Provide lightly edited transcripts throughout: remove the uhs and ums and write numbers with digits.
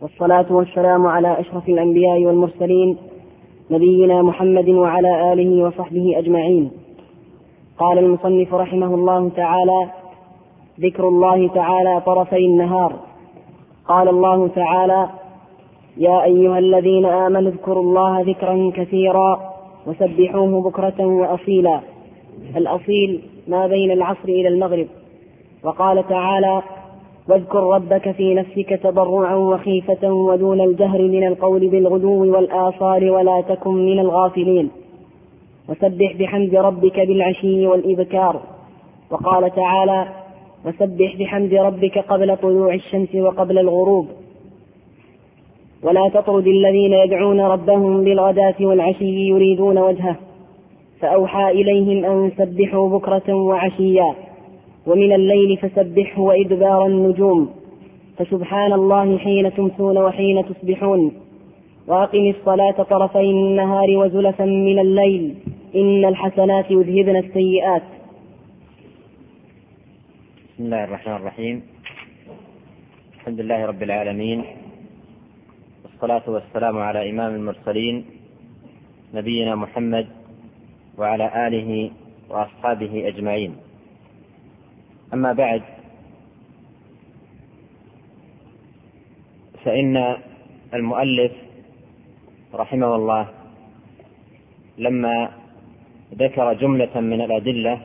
والصلاة والسلام على أشرف الأنبياء والمرسلين نبينا محمد وعلى آله وصحبه أجمعين. قال المصنف رحمه الله تعالى: ذكر الله تعالى طرفي النهار. قال الله تعالى: يا أيها الذين آمنوا اذكروا الله ذكرا كثيرا وسبحوه بكرة وأصيلا. الأصيل ما بين العصر إلى المغرب. وقال تعالى: واذكر ربك في نفسك تضرعا وخيفة ودون الجهر من القول بالغدو والآصال ولا تكن من الغافلين. وسبح بحمد ربك بالعشي والإبكار. وقال تعالى: وسبح بحمد ربك قبل طلوع الشمس وقبل الغروب. ولا تطرد الذين يدعون ربهم بالغداة والعشي يريدون وجهه. فأوحى إليهم أن سبحوا بكرة وعشيا ومن الليل فسبحه وإدبار النجوم. فسبحان الله حين تمسون وحين تصبحون. وأقم الصلاة طرفي النهار وزلفا من الليل إن الحسنات يذهبن السيئات. بسم الله الرحمن الرحيم. الحمد لله رب العالمين، والصلاة والسلام على إمام المرسلين نبينا محمد وعلى آله وأصحابه أجمعين. أما بعد، فإن المؤلف رحمه الله لما ذكر جملة من الأدلة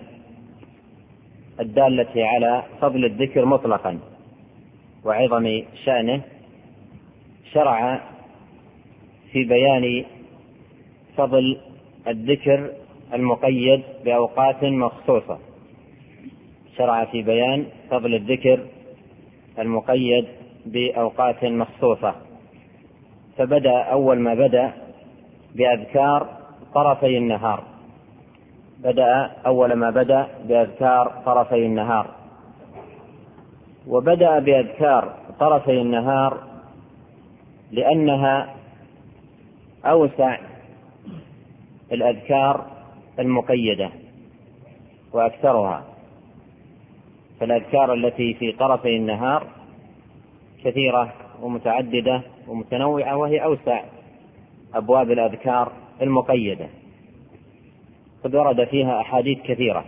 الدالة على فضل الذكر مطلقا وعظم شأنه، شرع في بيان فضل الذكر المقيد بأوقات مخصوصة. شرع في بيان فضل الذكر المقيد بأوقات مخصوصة، فبدأ أول ما بدأ بأذكار طرفي النهار. أول ما بدأ بأذكار طرفي النهار، وبدأ بأذكار طرفي النهار لأنها أوسع الأذكار المقيدة وأكثرها. فالأذكار التي في طرفي النهار كثيرة ومتعددة ومتنوعة، وهي أوسع أبواب الأذكار المقيدة، قد ورد فيها أحاديث كثيرة.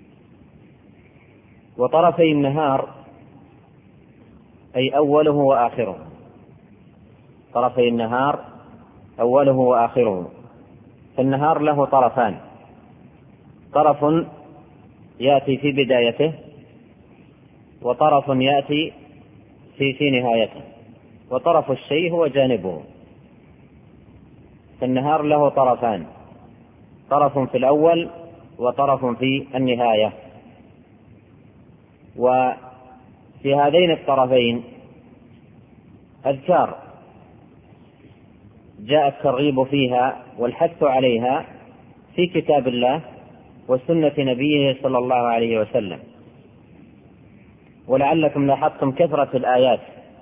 وطرفي النهار أي أوله وآخره. طرفي النهار أوله وآخره. فالنهار له طرفان: طرف يأتي في بدايته، وطرف يأتي في نهايته، وطرف الشيء هو جانبه. فالنهار له طرفان: طرف في الأول وطرف في النهاية. وفي هذين الطرفين أذكار جاء الترغيب فيها والحث عليها في كتاب الله وسنة نبيه صلى الله عليه وسلم. ولعلكم لاحظتم كثرة الآيات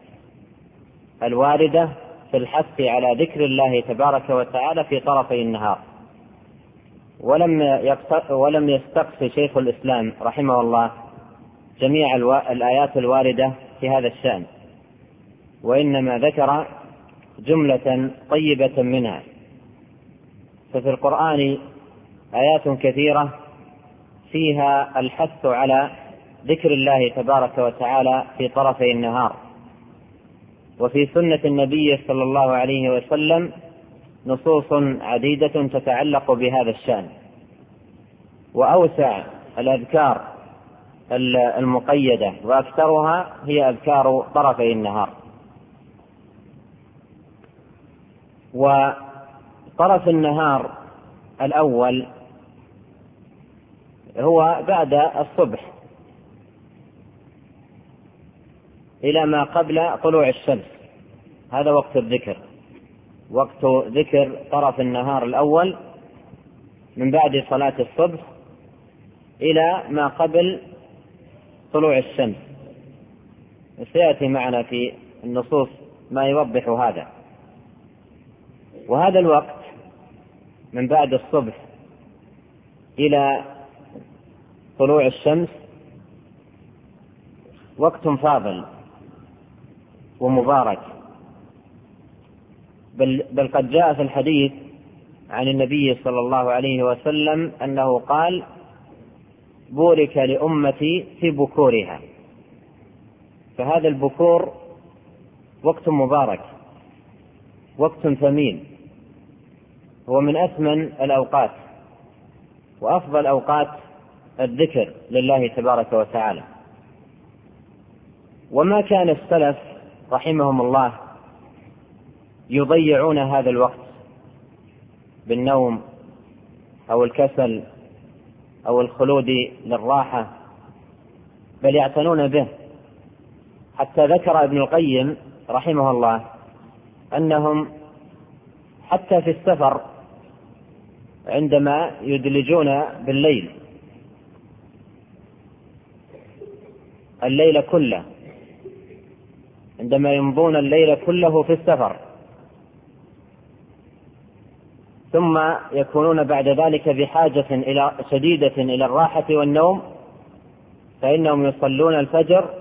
الواردة في الحث على ذكر الله تبارك وتعالى في طرفي النهار. ولم يستقصي شيخ الإسلام رحمه الله جميع الآيات الواردة في هذا الشأن، وإنما ذكر جملة طيبة منها. ففي القرآن آيات كثيرة فيها الحث على ذكر الله تبارك وتعالى في طرفي النهار. وفي سنة النبي صلى الله عليه وسلم نصوص عديدة تتعلق بهذا الشأن. وأوسع الأذكار المقيدة وأكثرها هي أذكار طرفي النهار. وطرف النهار الأول هو بعد الصبح إلى ما قبل طلوع الشمس. هذا وقت الذكر، وقت ذكر طرف النهار الأول من بعد صلاة الصبح إلى ما قبل طلوع الشمس. سيأتي معنا في النصوص ما يوضح هذا. وهذا الوقت من بعد الصبح إلى طلوع الشمس وقت فاضل ومبارك، بل قد جاء في الحديث عن النبي صلى الله عليه وسلم أنه قال: بورك لأمتي في بكورها. فهذا البكور وقت مبارك، وقت ثمين، هو من أثمن الأوقات وأفضل أوقات الذكر لله تبارك وتعالى. وما كان السلف رحمهم الله يضيعون هذا الوقت بالنوم أو الكسل أو الخلود للراحة، بل يعتنون به. حتى ذكر ابن القيم رحمه الله أنهم حتى في السفر عندما يدلجون بالليل الليل كله، عندما يمضون الليل كله في السفر، ثم يكونون بعد ذلك بحاجة شديدة إلى الراحة والنوم، فإنهم يصلون الفجر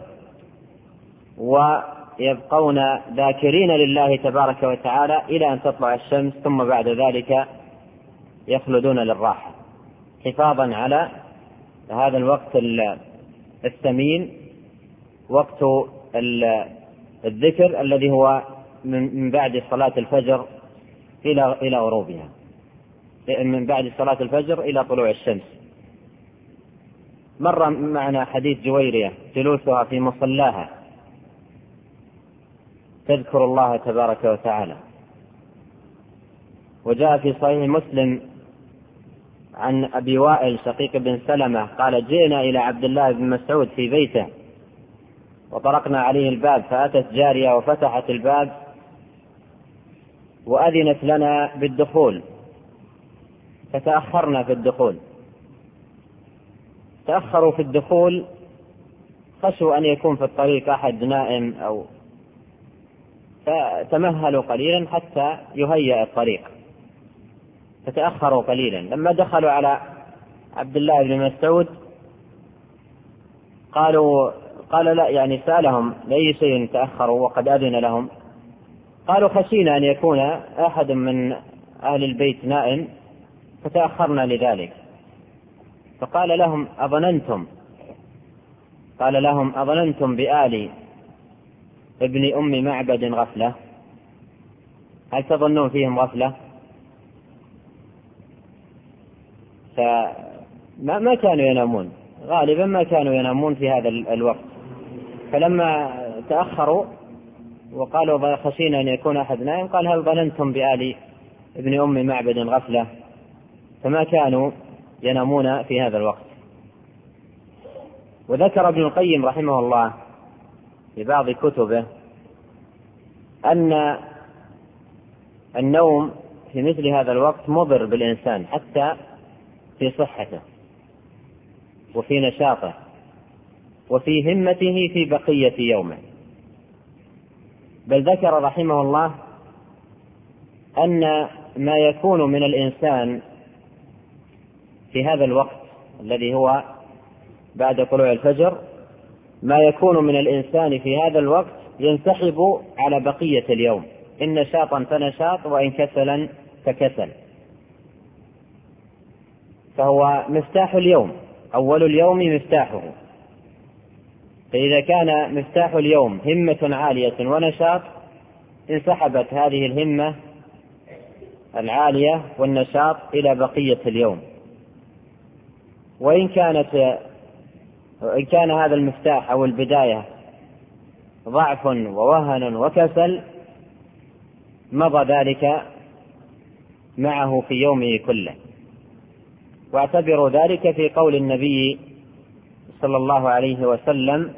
ويبقون ذاكرين لله تبارك وتعالى إلى أن تطلع الشمس، ثم بعد ذلك يخلدون للراحة حفاظا على هذا الوقت الثمين، وقت الذكر الذي هو من بعد صلاة الفجر إلى غروبها، من بعد صلاة الفجر إلى طلوع الشمس. مر معنا حديث جويرية جلوسها في مصلاها تذكر الله تبارك وتعالى. وجاء في صحيح مسلم عن أبي وائل شقيق بن سلمة قال: جئنا إلى عبد الله بن مسعود في بيته وطرقنا عليه الباب، فأتت جارية وفتحت الباب وأذنت لنا بالدخول، فتأخرنا في الدخول. تأخروا في الدخول خشوا أن يكون في الطريق أحد نائم، فتمهلوا قليلا حتى يهيأ الطريق، فتأخروا قليلا. لما دخلوا على عبد الله بن مسعود قال لا، يعني سألهم لأي شيء تأخروا وقد أذن لهم. قالوا: خشينا أن يكون أحد من أهل البيت نائم فتأخرنا لذلك. فقال لهم: أظننتم بآل ابن أم معبد غفلة؟ هل تظنون فيهم غفلة؟ فما كانوا ينامون، غالبا ما كانوا ينامون في هذا الوقت. فلما تأخروا وقالوا خشينا أن يكون أحد نائم، قال: هل ظننتم بآل ابن أم معبد غفلة؟ فما كانوا ينامون في هذا الوقت. وذكر ابن القيم رحمه الله في بعض كتبه أن النوم في مثل هذا الوقت مضر بالإنسان حتى في صحته وفي نشاطه وفي همته في بقية يومه. بل ذكر رحمه الله أن ما يكون من الإنسان في هذا الوقت الذي هو بعد طلوع الفجر، ما يكون من الإنسان في هذا الوقت ينسحب على بقية اليوم، إن نشاطا فنشاط وإن كسلا فكسل. فهو مفتاح اليوم، أول اليوم مفتاحه. فإذا كان مفتاح اليوم همة عالية ونشاط، انسحبت هذه الهمة العالية والنشاط إلى بقية اليوم. وإن كان هذا المفتاح أو البداية ضعف ووهن وكسل، مضى ذلك معه في يومه كله. واعتبروا ذلك في قول النبي صلى الله عليه وسلم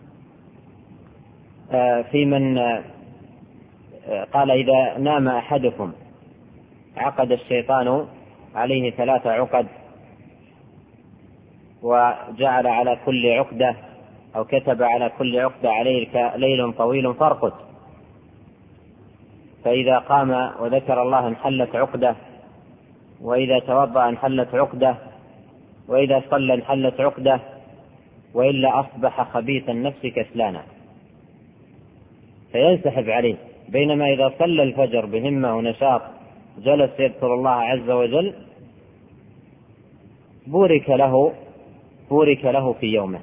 في من قال: إذا نام أحدكم عقد الشيطان عليه 3 عقد، وجعل على كل عقدة أو كتب على كل عقدة عليك ليل طويل فارقد، فإذا قام وذكر الله انحلت عقدة، وإذا توضأ انحلت عقدة، وإذا صلى انحلت عقدة، وإلا أصبح خبيث النفس كسلانا، فينسحب عليه بينما إذا صلى الفجر بهمة ونشاط جلس يذكر الله عز وجل بورك له في يومه.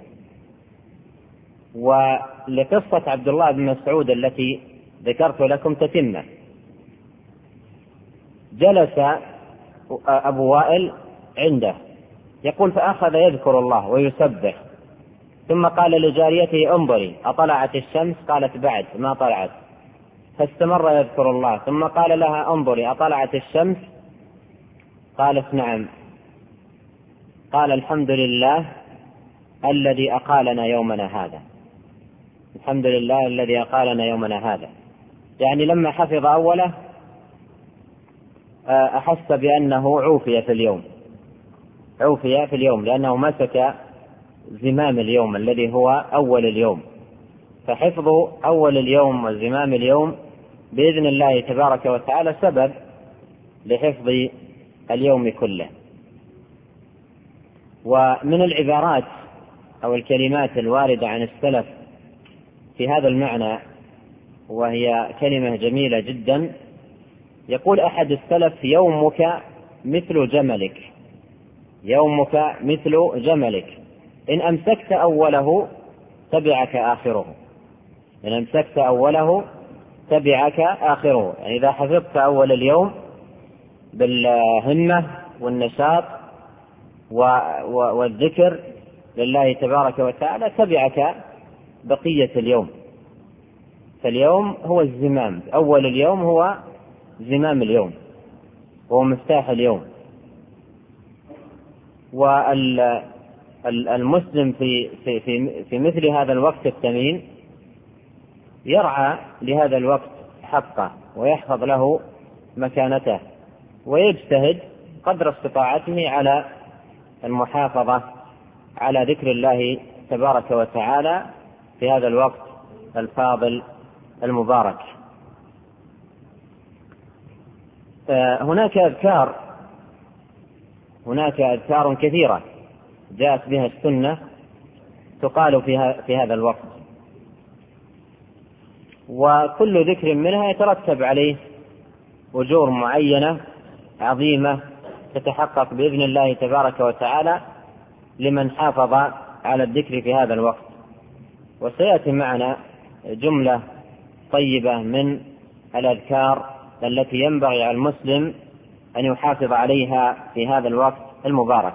ولقصة عبد الله بن مسعود التي ذكرت لكم تتمة. جلس أبو وائل عنده يقول فأخذ يذكر الله ويسبح، ثم قال لجاريته انظري أطلعت الشمس؟ قالت بعد ما طلعت، فاستمر يذكر الله، ثم قال لها انظري أطلعت الشمس؟ قالت نعم. قال الحمد لله الذي أقالنا يومنا هذا، الحمد لله الذي أقالنا يومنا هذا. يعني لما حفظ أوله أحس بأنه عوفي في اليوم لأنه مسك زمام اليوم الذي هو أول اليوم. فحفظ أول اليوم وزمام اليوم بإذن الله تبارك وتعالى سبب لحفظ اليوم كله. ومن العبارات أو الكلمات الواردة عن السلف في هذا المعنى، وهي كلمة جميلة جدا، يقول أحد السلف يومك مثل جملك، يومك مثل جملك إن أمسكت أوله تبعك آخره، إن أمسكت أوله تبعك آخره. يعني إذا حفظت أول اليوم بالهمة والنشاط والذكر لله تبارك وتعالى تبعك بقية اليوم. فاليوم هو الزمام، أول اليوم هو زمام اليوم، هو مفتاح اليوم. والمسلم في مثل هذا الوقت الثمين يرعى لهذا الوقت حقه ويحفظ له مكانته، ويجتهد قدر استطاعته على المحافظة على ذكر الله تبارك وتعالى في هذا الوقت الفاضل المبارك. هناك أذكار كثيرة جاءت بها السنة تقال في هذا الوقت، وكل ذكر منها يترتب عليه أجور معينة عظيمة تتحقق بإذن الله تبارك وتعالى لمن حافظ على الذكر في هذا الوقت. وسيأتي معنا جملة طيبة من الأذكار التي ينبغي على المسلم أن يحافظ عليها في هذا الوقت المبارك.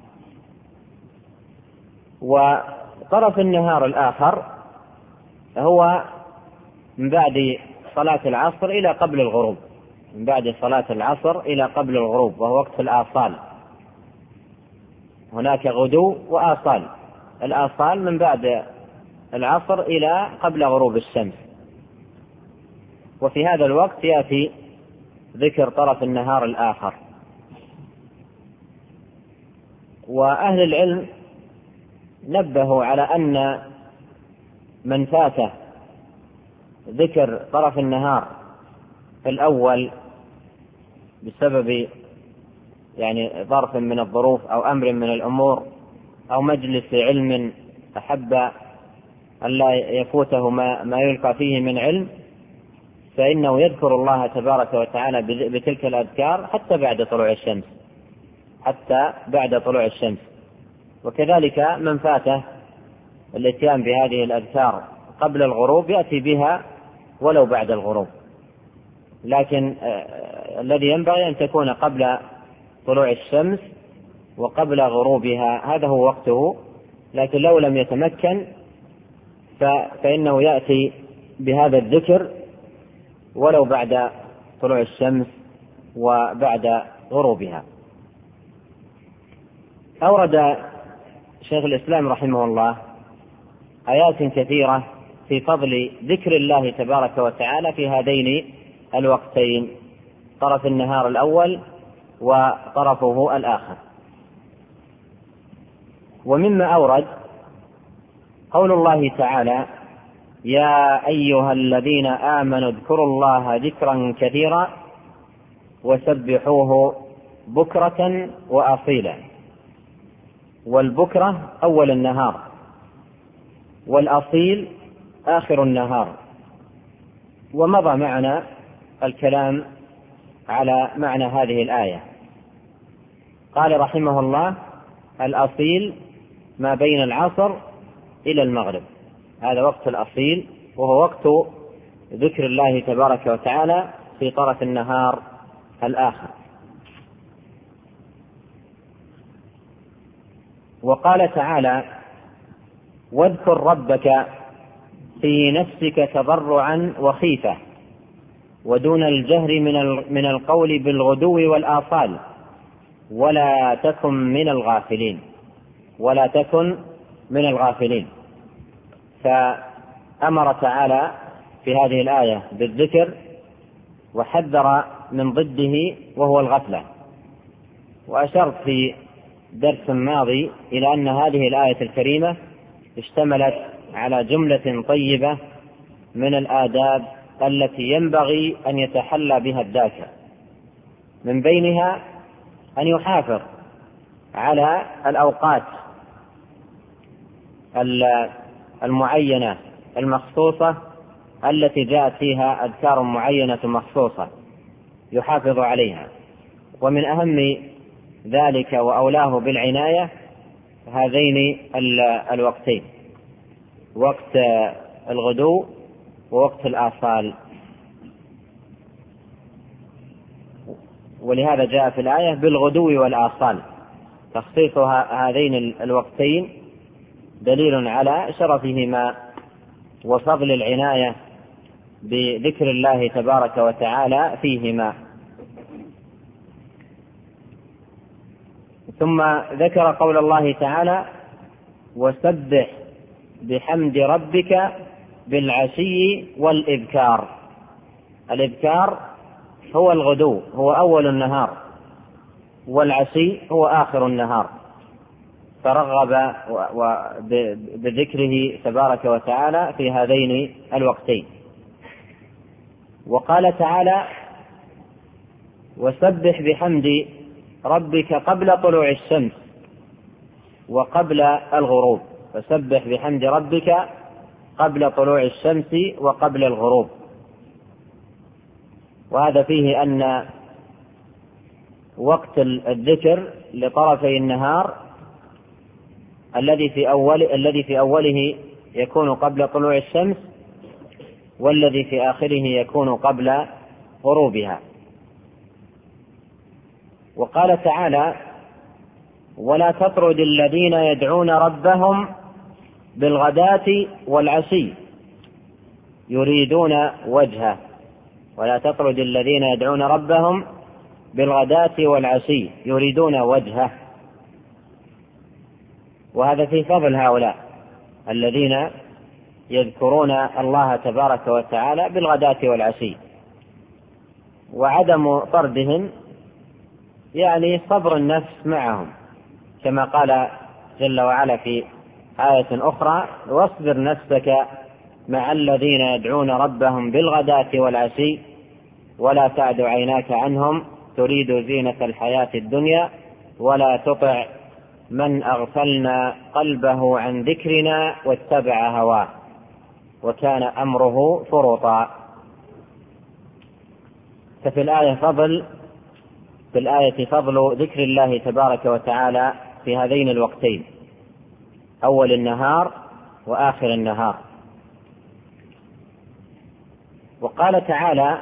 وطرف النهار الآخر هو من بعد صلاة العصر إلى قبل الغروب، من بعد صلاة العصر إلى قبل الغروب، وهو وقت الآصال. هناك غدو وآصال. الآصال من بعد العصر إلى قبل غروب الشمس، وفي هذا الوقت يأتي ذكر طرف النهار الآخر. وأهل العلم نبهوا على أن من فاته ذكر طرف النهار الأول بسبب يعني ظرف من الظروف أو أمر من الأمور أو مجلس علم أحب أن لا يفوته ما يلقى فيه من علم، فإنه يذكر الله تبارك وتعالى بتلك الأذكار حتى بعد طلوع الشمس. وكذلك من فاته الاتيان بهذه الأذكار قبل الغروب يأتي بها ولو بعد الغروب، لكن الذي ينبغي أن تكون قبل طلوع الشمس وقبل غروبها، هذا هو وقته. لكن لو لم يتمكن فإنه يأتي بهذا الذكر ولو بعد طلوع الشمس وبعد غروبها. أورد شيخ الإسلام رحمه الله آيات كثيرة في فضل ذكر الله تبارك وتعالى في هذين الوقتين، طرف النهار الأول وطرفه الآخر. ومما أورد قول الله تعالى: يا أيها الذين آمنوا اذكروا الله ذكرا كثيرا وسبحوه بكرة وأصيلا. والبكرة أول النهار، والأصيل آخر النهار. ومضى معنا الكلام على معنى هذه الآية. قال رحمه الله: الأصيل ما بين العصر إلى المغرب، هذا وقت الأصيل، وهو وقت ذكر الله تبارك وتعالى في طرف النهار الآخر. وقال تعالى: واذكر ربك في نفسك تضرعا وخيفة ودون الجهر من القول بالغدو والآصال ولا تكن من الغافلين. ولا تكن من الغافلين. فأمر تعالى في هذه الآية بالذكر وحذر من ضده وهو الغفلة. وأشرت في درس ماضي إلى أن هذه الآية الكريمة اشتملت على جملة طيبة من الآداب التي ينبغي أن يتحلى بها الذاكر، من بينها أن يحافظ على الأوقات المعينة المخصوصة التي جاءت فيها أذكار معينة مخصوصة يحافظ عليها. ومن أهم ذلك وأولاه بالعناية هذين الوقتين، وقت الغدو ووقت الآصال. ولهذا جاء في الآية بالغدو والآصال. تخصيص هذين الوقتين دليل على شرفهما وفضل العناية بذكر الله تبارك وتعالى فيهما. ثم ذكر قول الله تعالى: وسبح بحمد ربك بالعشي والإبكار. الإبكار هو الغدو، هو أول النهار، والعشي هو آخر النهار، فرغب بذكره تبارك وتعالى في هذين الوقتين. وقال تعالى: وسبح بحمد ربك قبل طلوع الشمس وقبل الغروب. فسبح بحمد ربك قبل طلوع الشمس وقبل الغروب. وهذا فيه أن وقت الذكر لطرفي النهار الذي في أوله يكون قبل طلوع الشمس، والذي في آخره يكون قبل غروبها. وقال تعالى: ولا تطرد الذين يدعون ربهم بالغداة والعشي يريدون وجهه. ولا تطرد الذين يدعون ربهم بالغداة والعشي يريدون وجهه. وهذا في فضل هؤلاء الذين يذكرون الله تبارك وتعالى بالغداة والعشي. وعدم طردهم يعني صبر النفس معهم، كما قال جل وعلا في آية أخرى: واصبر نفسك مع الذين يدعون ربهم بالغداة والعشي ولا تعد عيناك عنهم تريد زينة الحياة الدنيا ولا تطع من أغفلنا قلبه عن ذكرنا واتبع هواه وكان أمره فرطا. ففي الآية فضل ذكر الله تبارك وتعالى في هذين الوقتين، أول النهار وآخر النهار. وقال تعالى: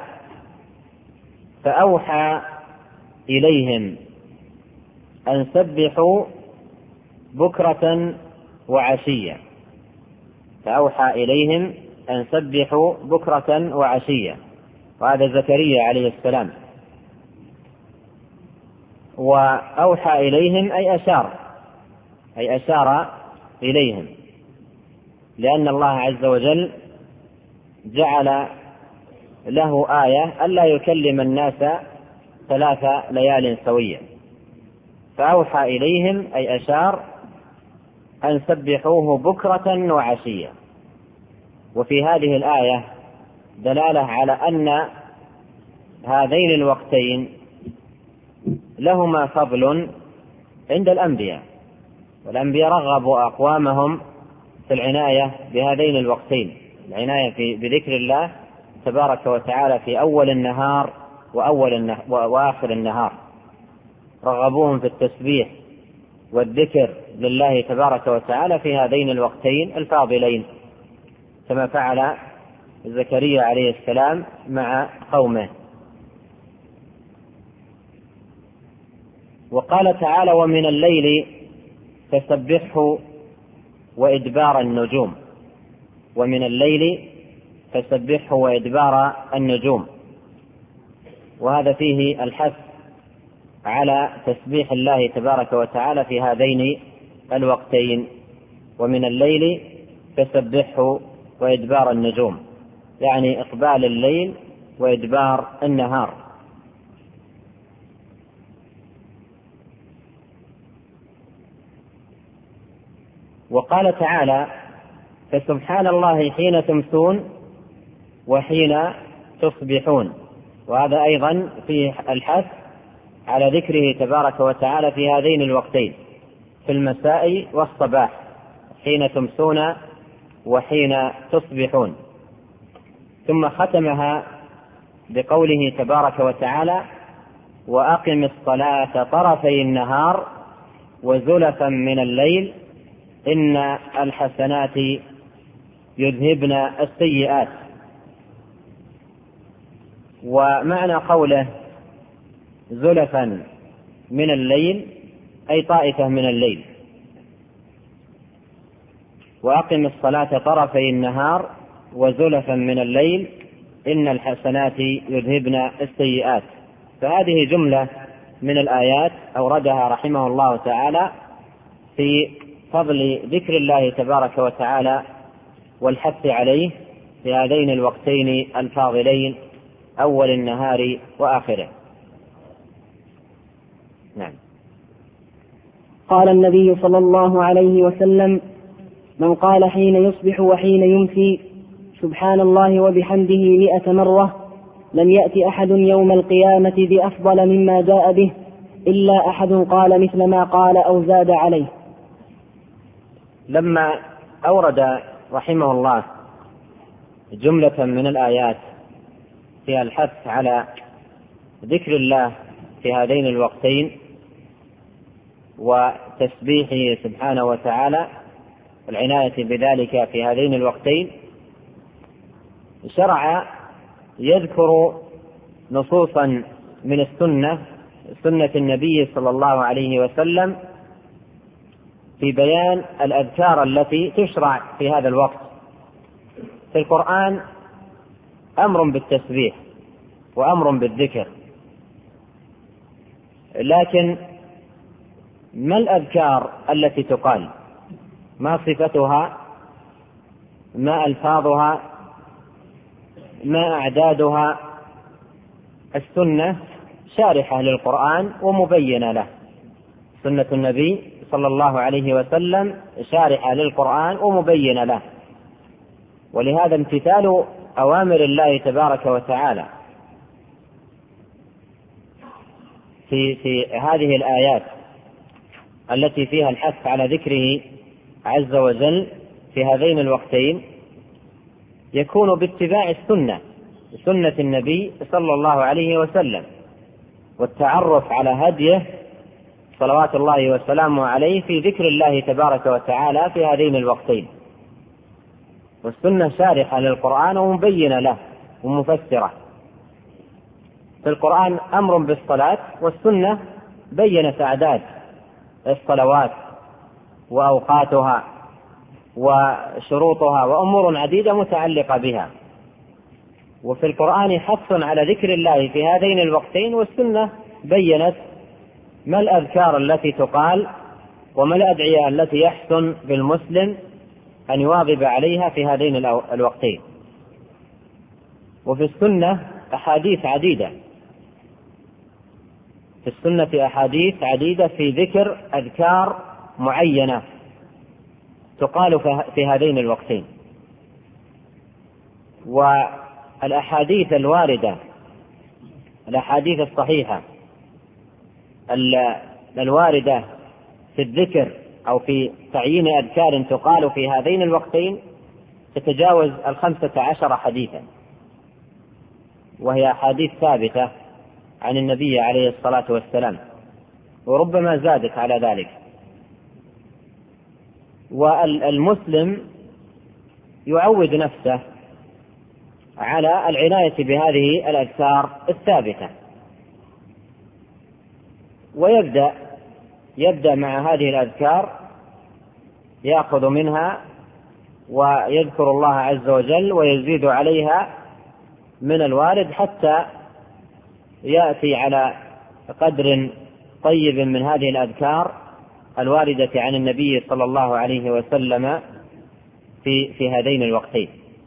فأوحى إليهم أن سبحوا بكرة وعشية. فأوحى إليهم أن سبحوا بكرة وعشية، وهذا زكريا عليه السلام. وأوحى إليهم أي أشار إليهم، لأن الله عز وجل جعل له آية ألا يكلم الناس 3 ليال سويا. فأوحى إليهم أي أشار أن سبحوه بكرة وعشية. وفي هذه الآية دلالة على أن هذين الوقتين لهما فضل عند الأنبياء، والأنبياء رغبوا أقوامهم في العناية بهذين الوقتين، العناية بذكر الله تبارك وتعالى في أول النهار وآخر النهار، رغبوهم في التسبيح والذكر لله تبارك وتعالى في هذين الوقتين الفاضلين، كما فعل زكريا عليه السلام مع قومه. وقال تعالى: ومن الليل فسبحه وإدبار النجوم. ومن الليل فسبحه وإدبار النجوم، وهذا فيه الحث على تسبيح الله تبارك وتعالى في هذين الوقتين. ومن الليل فسبحه وإدبار النجوم، يعني إقبال الليل وإدبار النهار. وقال تعالى: فسبحان الله حين تمسون وحين تصبحون، وهذا أيضا فيه الحث على ذكره تبارك وتعالى في هذين الوقتين، في المساء والصباح، حين تمسون وحين تصبحون. ثم ختمها بقوله تبارك وتعالى: وأقم الصلاة طرفي النهار وزلفا من الليل إن الحسنات يذهبن السيئات. ومعنى قوله زلفا من الليل أي طائفة من الليل. وأقم الصلاة طرفي النهار وزلفا من الليل إن الحسنات يذهبن السيئات. فهذه جملة من الآيات أوردها رحمه الله تعالى في فضل ذكر الله تبارك وتعالى والحث عليه في هذين الوقتين الفاضلين، أول النهار وآخره. نعم. قال النبي صلى الله عليه وسلم: من قال حين يصبح وحين يمسي سبحان الله وبحمده 100 مرة لم يأت أحد يوم القيامة بأفضل مما جاء به إلا أحد قال مثل ما قال أو زاد عليه. لما أورد رحمه الله جملة من الآيات فيها الحث على ذكر الله في هذين الوقتين وتسبيحه سبحانه وتعالى والعناية بذلك في هذين الوقتين، شرع يذكر نصوصا من سنة النبي صلى الله عليه وسلم في بيان الأذكار التي تشرع في هذا الوقت. في القرآن أمر بالتسبيح وأمر بالذكر، لكن ما الأذكار التي تقال؟ ما صفتها؟ ما ألفاظها؟ ما أعدادها؟ السنة شارحة للقرآن ومبينة له، سنة النبي صلى الله عليه وسلم شارحة للقرآن ومبينة له. ولهذا امتثال أوامر الله تبارك وتعالى في هذه الآيات التي فيها الحث على ذكره عز وجل في هذين الوقتين يكون باتباع سنة النبي صلى الله عليه وسلم، والتعرف على هديه صلوات الله وسلامه عليه في ذكر الله تبارك وتعالى في هذين الوقتين. والسنة شارحة للقرآن ومبينة له ومفسرة. في القرآن أمر بالصلاة، والسنة بينت أعداد الصلوات وأوقاتها وشروطها وأمور عديدة متعلقة بها. وفي القرآن حث على ذكر الله في هذين الوقتين، والسنة بينت ما الأذكار التي تقال وما الأدعية التي يحسن بالمسلم أن يواظب عليها في هذين الوقتين. وفي السنة أحاديث عديدة، في السنة أحاديث عديدة في ذكر أذكار معينة تقال في هذين الوقتين. والأحاديث الواردة، الأحاديث الصحيحة الواردة في الذكر أو في تعيين أذكار تقال في هذين الوقتين تتجاوز 15 حديثا، وهي أحاديث ثابتة عن النبي عليه الصلاة والسلام، وربما زادت على ذلك. والمسلم يعود نفسه على العناية بهذه الأذكار الثابتة، ويبدأ مع هذه الأذكار، يأخذ منها ويذكر الله عز وجل ويزيد عليها من الوارد حتى يأتي على قدر طيب من هذه الأذكار الواردة عن النبي صلى الله عليه وسلم في هذين الوقتين.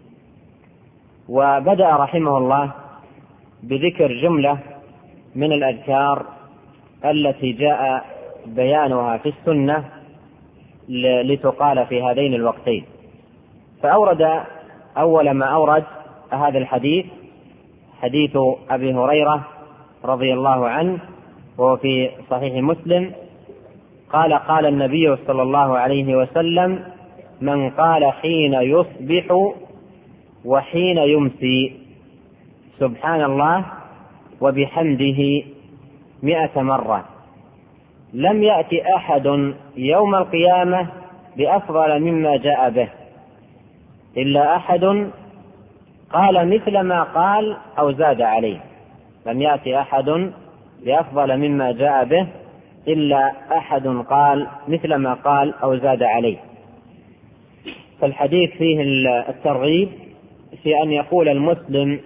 وبدأ رحمه الله بذكر جملة من الأذكار التي جاء بيانها في السنة لتقال في هذين الوقتين. فأورد أول ما أورد هذا الحديث، حديث أبي هريرة رضي الله عنه، وهو في صحيح مسلم، قال النبي صلى الله عليه وسلم: من قال حين يصبح وحين يمسي سبحان الله وبحمده 100 مرة لم يأتي أحد يوم القيامة بأفضل مما جاء به إلا أحد قال مثل ما قال أو زاد عليه. لم يأتي أحد بأفضل مما جاء به إلا أحد قال مثل ما قال أو زاد عليه. فالحديث فيه الترغيب في أن يقول المسلم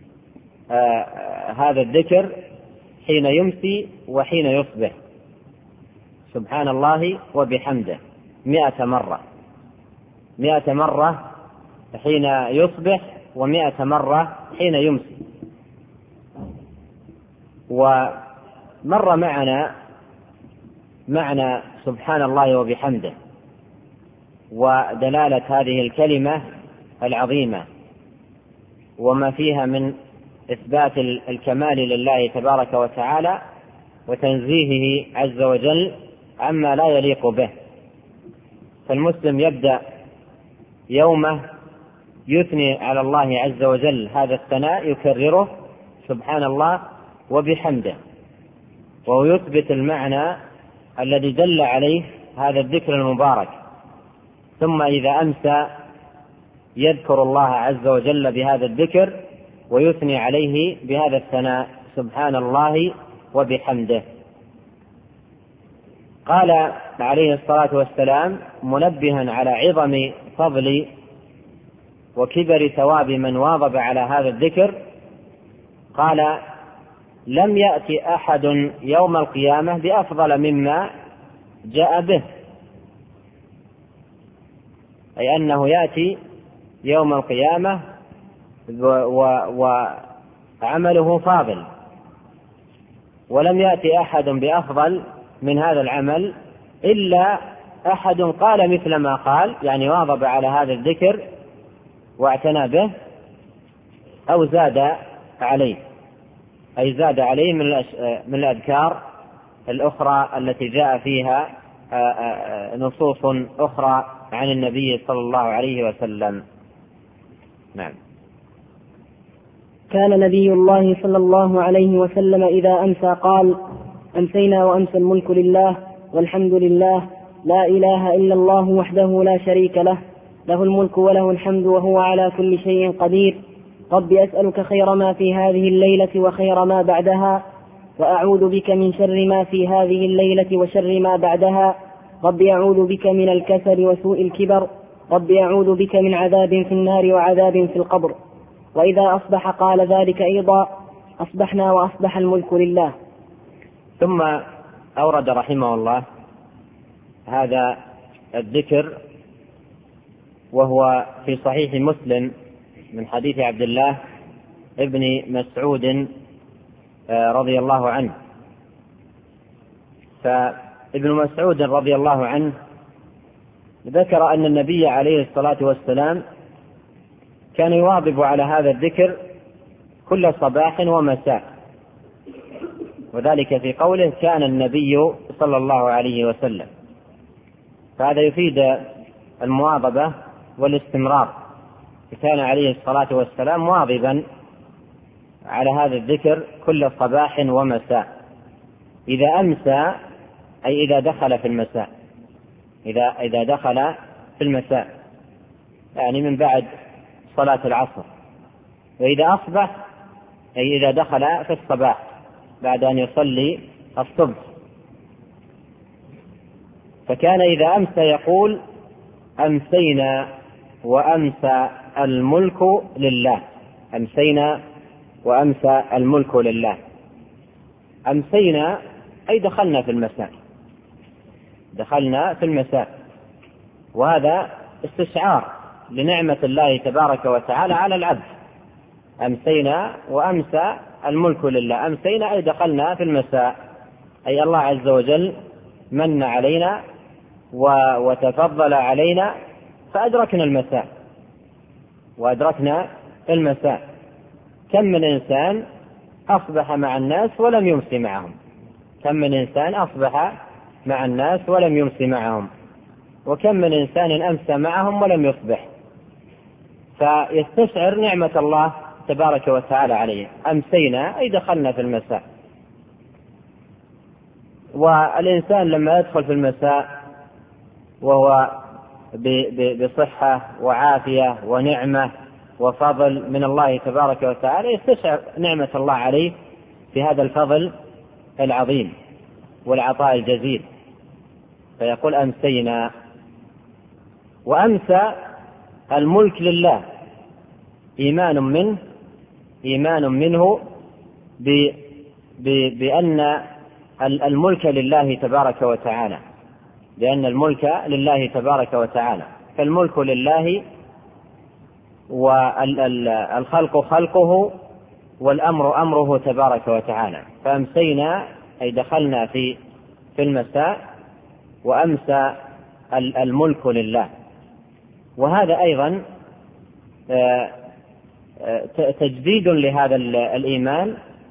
هذا الذكر حين يمسي وحين يصبح، سبحان الله وبحمده 100 مرة، 100 مرة حين يصبح و100 مرة حين يمسي. ومر معنا معنى سبحان الله وبحمده ودلالة هذه الكلمة العظيمة وما فيها من إثبات الكمال لله تبارك وتعالى وتنزيهه عز وجل عما لا يليق به. فالمسلم يبدأ يومه يثني على الله عز وجل هذا الثناء، يكرره سبحان الله وبحمده، وهو يثبت المعنى الذي دل عليه هذا الذكر المبارك. ثم إذا أمسى يذكر الله عز وجل بهذا الذكر ويثني عليه بهذا الثناء سبحان الله وبحمده. قال عليه الصلاة والسلام منبها على عظم فضل وكبر ثواب من واظب على هذا الذكر، قال: لم يأتي أحد يوم القيامة بأفضل مما جاء به، أي أنه يأتي يوم القيامة وعمله فاضل، ولم يأتي أحد بأفضل من هذا العمل إلا أحد قال مثل ما قال، يعني واظب على هذا الذكر واعتنى به، أو زاد عليه، أي زاد عليه من الأذكار الأخرى التي جاء فيها نصوص أخرى عن النبي صلى الله عليه وسلم. نعم. كان نبي الله صلى الله عليه وسلم إذا أمسى قال: أمسينا وأمسى الملك لله والحمد لله لا إله إلا الله وحده لا شريك له، له الملك وله الحمد وهو على كل شيء قدير. رب أسألك خير ما في هذه الليلة وخير ما بعدها، وأعوذ بك من شر ما في هذه الليلة وشر ما بعدها. رب أعوذ بك من الكسل وسوء الكبر. رب أعوذ بك من عذاب في النار وعذاب في القبر. وإذا أصبح قال ذلك أيضا: أصبحنا وأصبح الملك لله. ثم أورد رحمه الله هذا الذكر وهو في صحيح مسلم من حديث عبد الله ابن مسعود رضي الله عنه. فابن مسعود رضي الله عنه ذكر أن النبي عليه الصلاة والسلام كان يواظب على هذا الذكر كل صباح ومساء، وذلك في قوله كان النبي صلى الله عليه وسلم. فهذا يفيد المواظبة والاستمرار، كان عليه الصلاة والسلام مواظبا على هذا الذكر كل صباح ومساء. إذا أمسى أي إذا دخل في المساء، إذا دخل في المساء يعني من بعد صلاة العصر. وإذا أصبح أي إذا دخل في الصباح بعد أن يصلي الصبح. فكان إذا أمسى يقول: أمسينا وأمسى الملك لله. أمسينا وأمسى الملك لله. أمسينا أي دخلنا في المساء، دخلنا في المساء، وهذا استشعار لنعمة الله تبارك وتعالى على العبد. أمسينا وأمسى الملك لله. أمسينا أي دخلنا في المساء، أي الله عز وجل من علينا وتفضل علينا فأدركنا المساء وأدركنا المساء. كم من إنسان أصبح مع الناس ولم يمسي معهم، كم من إنسان أصبح مع الناس ولم يمسي معهم، وكم من إنسان أمسى معهم ولم يصبح. فيستشعر نعمة الله تبارك وتعالى عليه. أمسينا أي دخلنا في المساء. والإنسان لما يدخل في المساء وهو بصحة وعافية ونعمة وفضل من الله تبارك وتعالى يستشعر نعمة الله عليه في هذا الفضل العظيم والعطاء الجزيل، فيقول: أمسينا. وأمسى الملك لله، إيمان منه بأن الملك لله تبارك وتعالى، لأن الملك لله تبارك وتعالى، فالملك لله والخلق خلقه والأمر أمره تبارك وتعالى. فأمسينا أي دخلنا في المساء، وأمسى الملك لله. وهذا أيضا تجديد لهذا الإيمان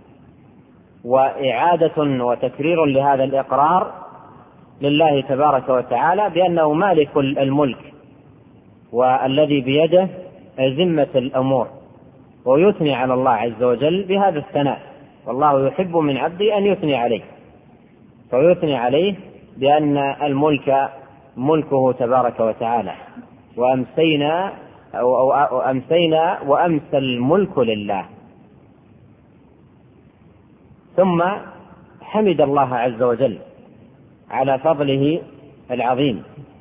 وإعادة وتكرير لهذا الإقرار لله تبارك وتعالى بأنه مالك الملك والذي بيده ذمة الأمور، ويثني على الله عز وجل بهذا الثناء. والله يحب من عبده أن يثني عليه، فيثني عليه بأن الملك ملكه تبارك وتعالى. وأمسينا وأمسى الملك لله. ثم حمد الله عز وجل على فضله العظيم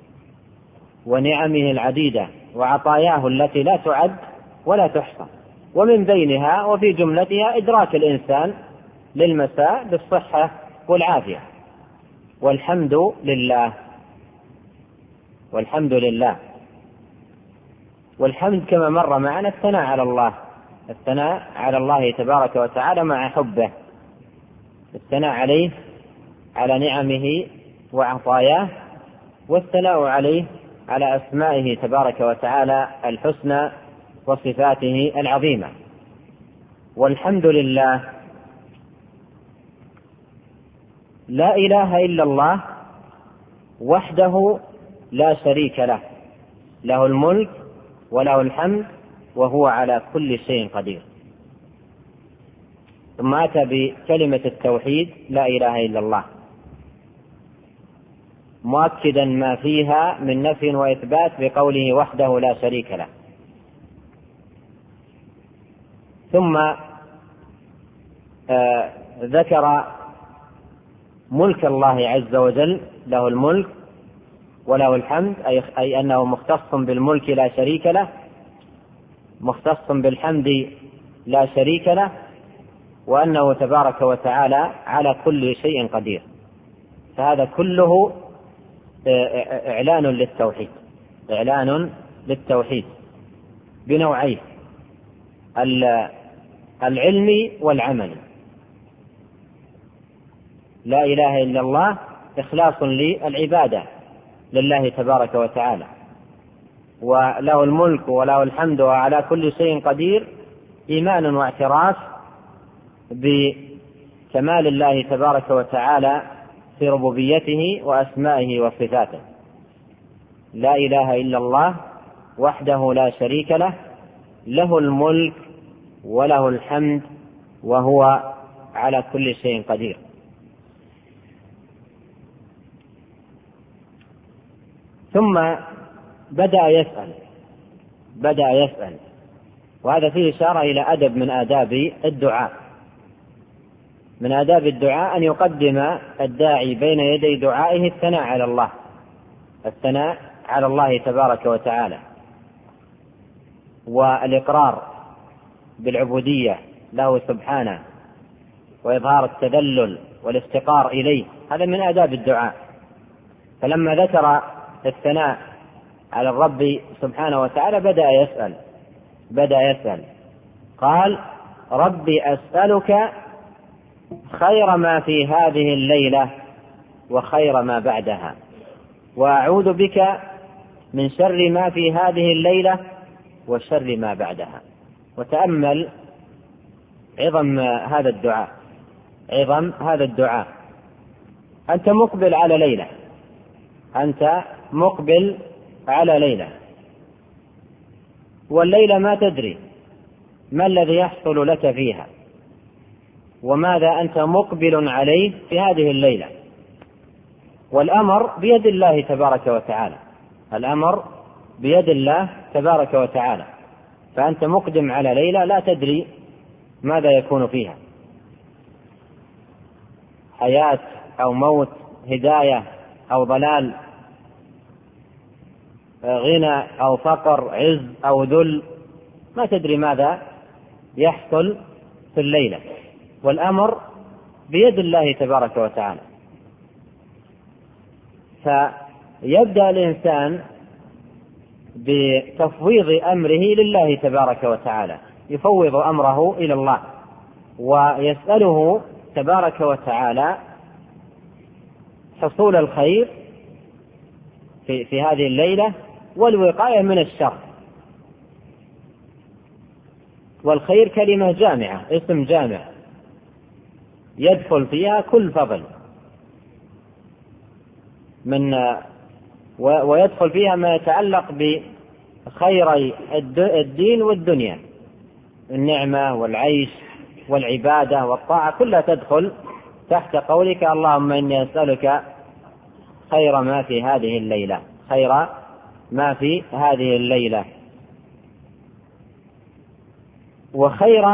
ونعمه العديدة وعطاياه التي لا تعد ولا تحصى، ومن بينها وفي جملتها إدراك الإنسان للمساء بالصحة والعافية. والحمد لله. والحمد لله. والحمد كما مر معنا الثناء على الله، الثناء على الله تبارك وتعالى مع حبه، الثناء عليه على نعمه وعطاياه، والثناء عليه على أسمائه تبارك وتعالى الحسنى وصفاته العظيمة. والحمد لله. لا إله إلا الله وحده لا شريك له، له الملك وله الحمد وهو على كل شيء قدير. ثم أتى بكلمة التوحيد لا إله إلا الله، مؤكدا ما فيها من نفي وإثبات بقوله وحده لا شريك له. ثم ذكر ملك الله عز وجل، له الملك وله الحمد، أي أنه مختص بالملك لا شريك له، مختص بالحمد لا شريك له، وأنه تبارك وتعالى على كل شيء قدير. فهذا كله إعلان للتوحيد، إعلان للتوحيد بنوعين: العلمي والعملي. لا إله إلا الله إخلاص للعبادة لله تبارك وتعالى، وله الملك وله الحمد وعلى كل شيء قدير إيمان واعتراف بكمال الله تبارك وتعالى في ربوبيته وأسمائه وصفاته. لا إله إلا الله وحده لا شريك له، له الملك وله الحمد وهو على كل شيء قدير. ثم بدأ يسأل، وهذا فيه إشارة إلى أدب من آداب الدعاء. من آداب الدعاء أن يقدم الداعي بين يدي دعائه الثناء على الله تبارك وتعالى، والإقرار بالعبودية له سبحانه، وإظهار التذلل والافتقار إليه. هذا من آداب الدعاء. فلما ذكر الثناء على الرب سبحانه وتعالى بدأ يسأل قال: ربي أسألك خير ما في هذه الليلة وخير ما بعدها، وأعوذ بك من شر ما في هذه الليلة وشر ما بعدها. وتأمل عظم هذا الدعاء. أنت مقبل على ليلة، والليلة ما تدري ما الذي يحصل لك فيها، وماذا أنت مقبل عليه في هذه الليلة. والأمر بيد الله تبارك وتعالى، فأنت مقدم على ليلة لا تدري ماذا يكون فيها، حياة أو موت، هداية أو ضلال، غنى أو فقر، عز أو ذل، ما تدري ماذا يحصل في الليلة، والأمر بيد الله تبارك وتعالى. فيبدأ الإنسان بتفويض أمره لله تبارك وتعالى، يفوض أمره إلى الله ويسأله تبارك وتعالى حصول الخير في هذه الليلة والوقاية من الشر. والخير كلمة جامعة، اسم جامع يدخل فيها كل فضل ويدخل فيها ما يتعلق بخير الدين والدنيا، النعمة والعيش والعبادة والطاعة كلها تدخل تحت قولك: اللهم إني أسألك خير ما في هذه الليلة وخير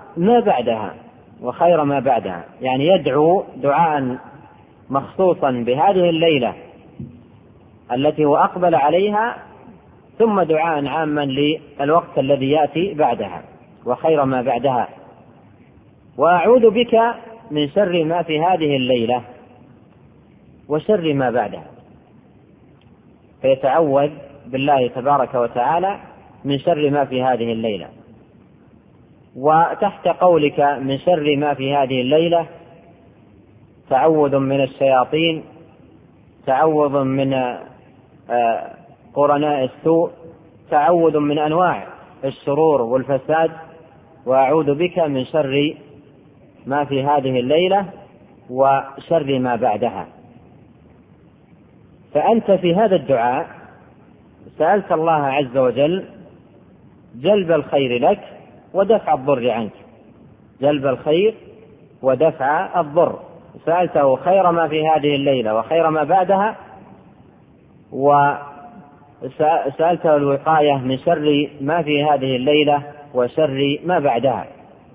ما بعدها. يعني يدعو دعاء مخصوصا بهذه الليلة التي هو أقبل عليها، ثم دعاء عاما للوقت الذي يأتي بعدها وخير ما بعدها. وأعوذ بك من شر ما في هذه الليلة وشر ما بعدها، فيتعوذ بالله تبارك وتعالى من شر ما في هذه الليلة. وتحت قولك من شر ما في هذه الليلة تعوذ من الشياطين، تعوذ من قرناء السوء، تعوذ من أنواع الشرور والفساد. وأعوذ بك من شر ما في هذه الليلة وشر ما بعدها. فأنت في هذا الدعاء سألت الله عز وجل جلب الخير لك ودفع الضر عنك، جلب الخير ودفع الضر. سألته خير ما في هذه الليلة وخير ما بعدها، وسألته الوقاية من شر ما في هذه الليلة وشر ما بعدها.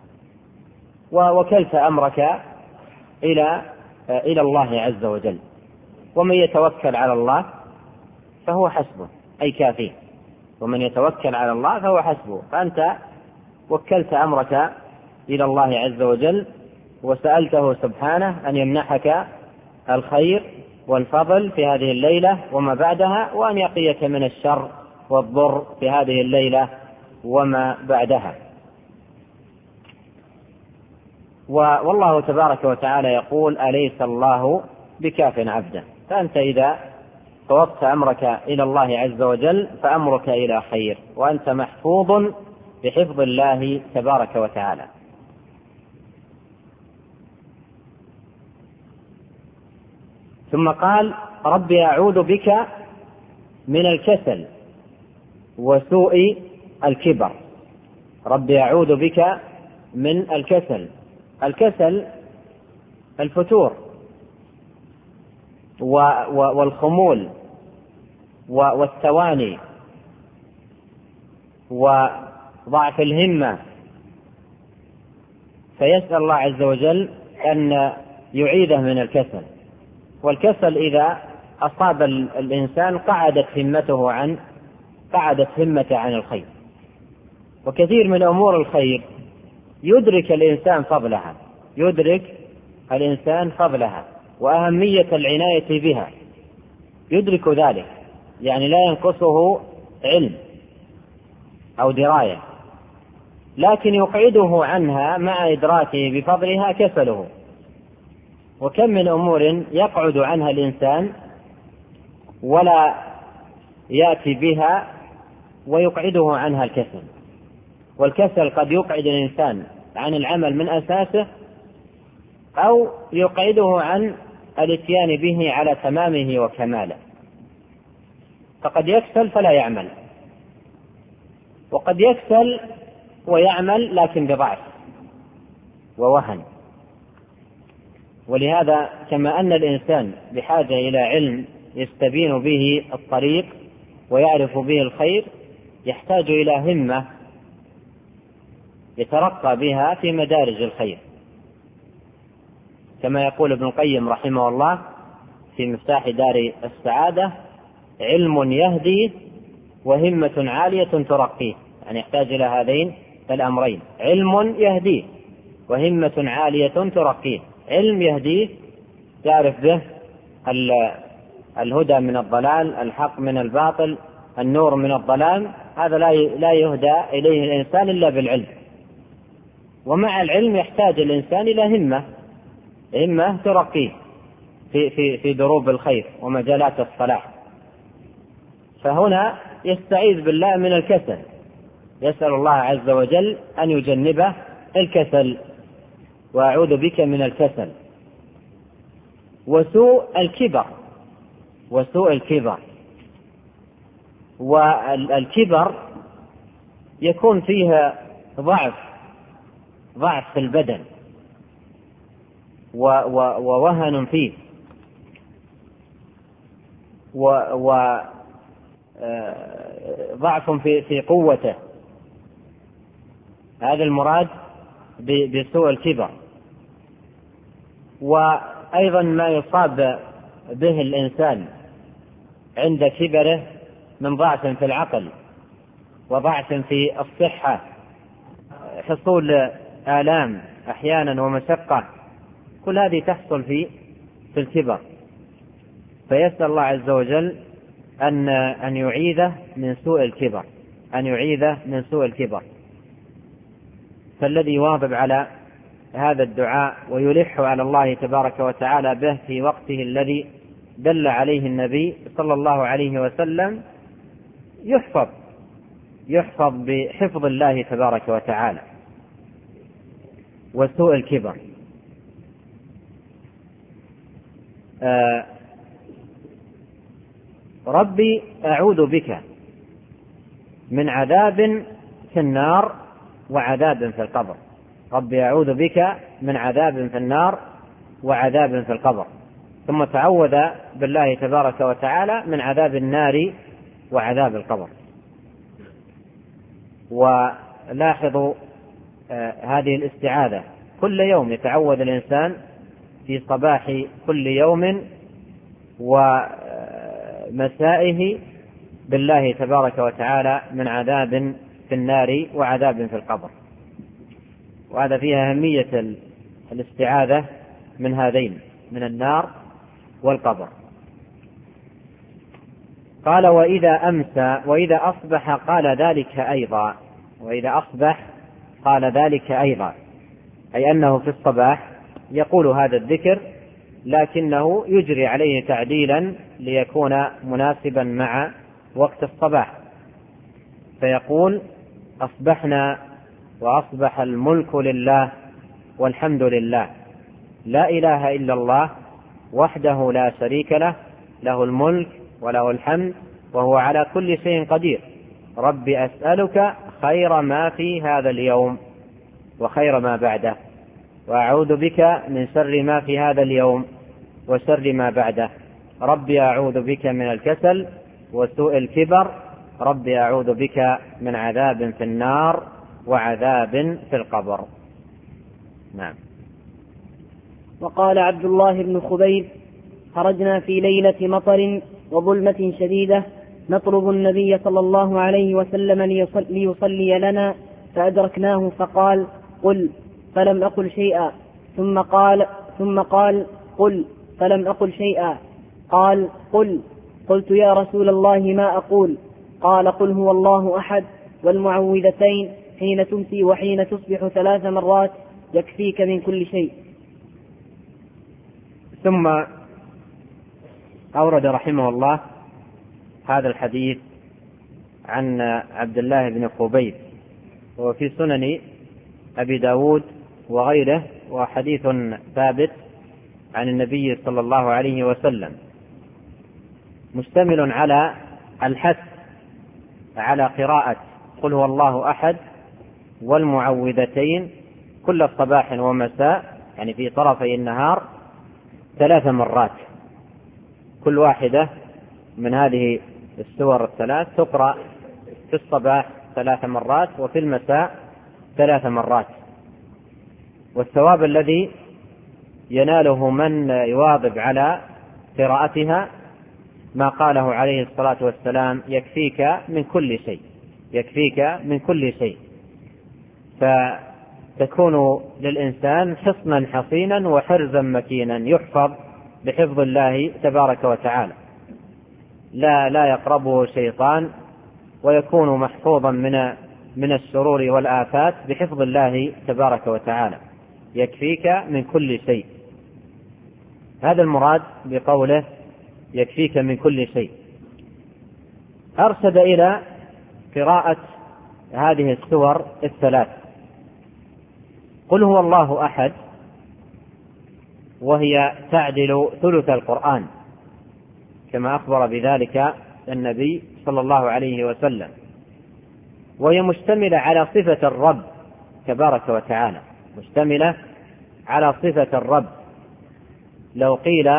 ووكلت أمرك إلى الله عز وجل. ومن يتوكل على الله فهو حسبه، أي كافيه. ومن يتوكل على الله فهو حسبه. فأنت وكلت أمرك إلى الله عز وجل، وسألته سبحانه أن يمنحك الخير والفضل في هذه الليلة وما بعدها، وأن يقيك من الشر والضر في هذه الليلة وما بعدها. والله تبارك وتعالى يقول: أليس الله بكاف عبده. فأنت إذا فوضت أمرك إلى الله عز وجل فأمرك إلى خير، وأنت محفوظ بحفظ الله تبارك وتعالى. ثم قال: ربي أعوذ بك من الكسل وسوء الكبر. ربي أعوذ بك من الكسل الكسل الفتور والخمول والتواني وضعف الهمة، فيسأل الله عز وجل أن يعيده من الكسل. والكسل إذا أصاب الإنسان قعدت همته عن الخير. وكثير من أمور الخير يدرك الإنسان فضلها وأهمية العناية بها، يدرك ذلك، يعني لا ينقصه علم أو دراية، لكن يقعده عنها مع إدراكه بفضلها كسله. وكم من أمور يقعد عنها الإنسان ولا يأتي بها ويقعده عنها الكسل. والكسل قد يقعد الإنسان عن العمل من أساسه، أو يقعده عن الاتيان به على تمامه وكماله. فقد يكسل فلا يعمل، وقد يكسل ويعمل لكن بضعف ووهن. ولهذا كما أن الإنسان بحاجة إلى علم يستبين به الطريق ويعرف به الخير، يحتاج إلى همة يترقى بها في مدارج الخير، كما يقول ابن القيم رحمه الله في مفتاح دار السعادة: علم يهدي وهمة عالية ترقيه. يعني يحتاج إلى هذين الأمرين: علم يهديه وهمة عالية ترقيه. علم يهديه تعرف به الهدى من الضلال، الحق من الباطل، النور من الظلام، هذا لا يهدى إليه الإنسان إلا بالعلم. ومع العلم يحتاج الإنسان إلى همة ترقيه في دروب الخير ومجالات الصلاح. فهنا يستعيذ بالله من الكسل، يسأل الله عز وجل أن يجنبه الكسل: وأعوذ بك من الكسل. وسوء الكبر، والكبر يكون فيها ضعف في البدن ووهن فيه وضعف في قوته. هذا المراد بسوء الكبر. وأيضا ما يصاب به الإنسان عند كبره من ضعف في العقل وضعف في الصحة، حصول آلام أحيانا ومشقة، كل هذه تحصل في الكبر. فيسأل الله عز وجل أن يعيذه من سوء الكبر. فالذي يواظب على هذا الدعاء ويلح على الله تبارك وتعالى به في وقته الذي دل عليه النبي صلى الله عليه وسلم يحفظ بحفظ الله تبارك وتعالى. وسوء الكبر ربي أعوذ بك من عذاب في النار وعذاب في القبر. ربي أعوذ بك من عذاب في النار وعذاب في القبر. ثم تعوذ بالله تبارك وتعالى من عذاب النار وعذاب القبر. ولاحظوا هذه الاستعاذة كل يوم يتعوذ الإنسان في صباح كل يوم ومسائه بالله تبارك وتعالى من عذاب في النار وعذاب في القبر. وهذا فيها أهمية الاستعاذة من هذين، من النار والقبر. قال: وإذا أصبح قال ذلك أيضا، أي أنه في الصباح يقول هذا الذكر، لكنه يجري عليه تعديلا ليكون مناسبا مع وقت الصباح، فيقول: أصبحنا وأصبح الملك لله والحمد لله، لا إله إلا الله وحده لا شريك له، له الملك وله الحمد وهو على كل شيء قدير، رب أسألك خير ما في هذا اليوم وخير ما بعده. وأعوذ بك من شر ما في هذا اليوم وشر ما بعده. ربي أعوذ بك من الكسل وسوء الكبر. ربي أعوذ بك من عذاب في النار وعذاب في القبر. نعم. وقال عبد الله بن خبيب: خرجنا في ليلة مطر وظلمة شديدة نطلب النبي صلى الله عليه وسلم ليصلي لنا، فأدركناه فقال: قل، فلم أقل شيئا. ثم قال: قل، فلم أقل شيئا. قال: قل. قلت: يا رسول الله ما أقول؟ قال: قل هو الله أحد والمعوذتين حين تمسي وحين تصبح 3 مرات يكفيك من كل شيء. ثم أورد رحمه الله هذا الحديث عن عبد الله بن خبيب، وفي سنن أبي داود وغيره، وحديث ثابت عن النبي صلى الله عليه وسلم، مشتمل على الحث على قراءة قل هو الله أحد والمعوذتين كل صباح ومساء، يعني في طرفي النهار 3 مرات. كل واحدة من هذه السور الثلاث تقرأ في الصباح 3 مرات وفي المساء 3 مرات. والثواب الذي يناله من يواظب على قراءتها ما قاله عليه الصلاة والسلام: يكفيك من كل شيء، يكفيك من كل شيء. فتكون للإنسان حصنا حصينا وحرزا مكينا يحفظ بحفظ الله تبارك وتعالى، لا يقربه شيطان، ويكون محفوظا من الشرور والآفات بحفظ الله تبارك وتعالى. يكفيك من كل شيء، هذا المراد بقوله يكفيك من كل شيء. أرشد إلى قراءة هذه السور الثلاث: قل هو الله أحد، وهي تعدل ثلث القرآن كما أخبر بذلك النبي صلى الله عليه وسلم، وهي مشتملة على صفة الرب تبارك وتعالى، مشتملة على صفة الرب. لو قيل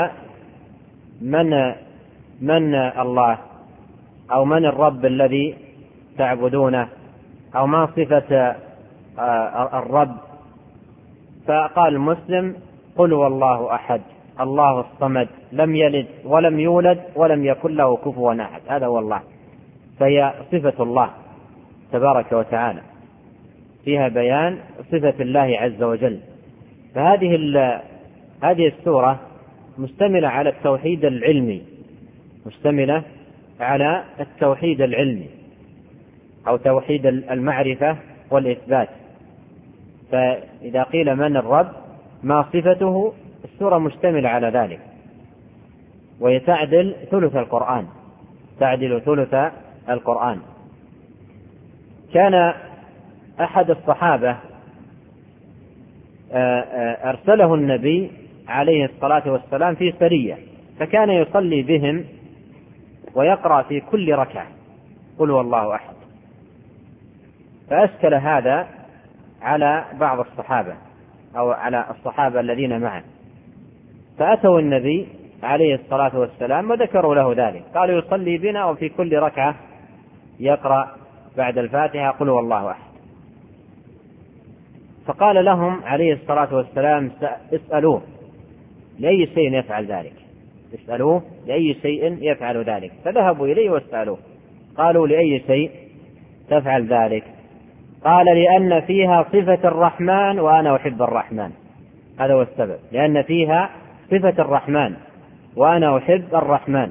من الله، أو من الرب الذي تعبدونه، أو ما صفة الرب، فقال المسلم: قل هو الله أحد الله الصمد لم يلد ولم يولد ولم يكن له كفوا أحد. هذا هو الله، فهي صفة الله تبارك وتعالى، فيها بيان صفة الله عز وجل. فهذه السورة مشتملة على التوحيد العلمي، مشتملة على التوحيد العلمي أو توحيد المعرفة والإثبات. فإذا قيل من الرب ما صفته، السورة مشتملة على ذلك، وهي تعدل ثلث القرآن، تعدل ثلث القرآن. كان أحد الصحابة أرسله النبي عليه الصلاة والسلام في سرية، فكان يصلي بهم ويقرأ في كل ركعة قل هو الله أحد. فأشكل هذا على بعض الصحابة أو على الصحابة الذين معه، فأتوا النبي عليه الصلاة والسلام وذكروا له ذلك، قالوا: يصلي بنا وفي كل ركعة يقرأ بعد الفاتحة قل هو الله أحد. فقال لهم عليه الصلاة والسلام: اسألوه لأي شيء يفعل ذلك، اسألوه لأي شيء يفعل ذلك. فذهبوا إليه واسألوه، قالوا: لأي شيء تفعل ذلك؟ قال: لأن فيها صفة الرحمن وأنا أحب الرحمن. هذا هو السبب، لأن فيها صفة الرحمن وأنا أحب الرحمن.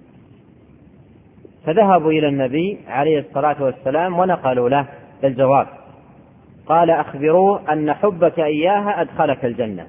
فذهبوا إلى النبي عليه الصلاة والسلام ونقلوا له الجواب. قال: أخبروه أن حبك إياها أدخلك الجنة،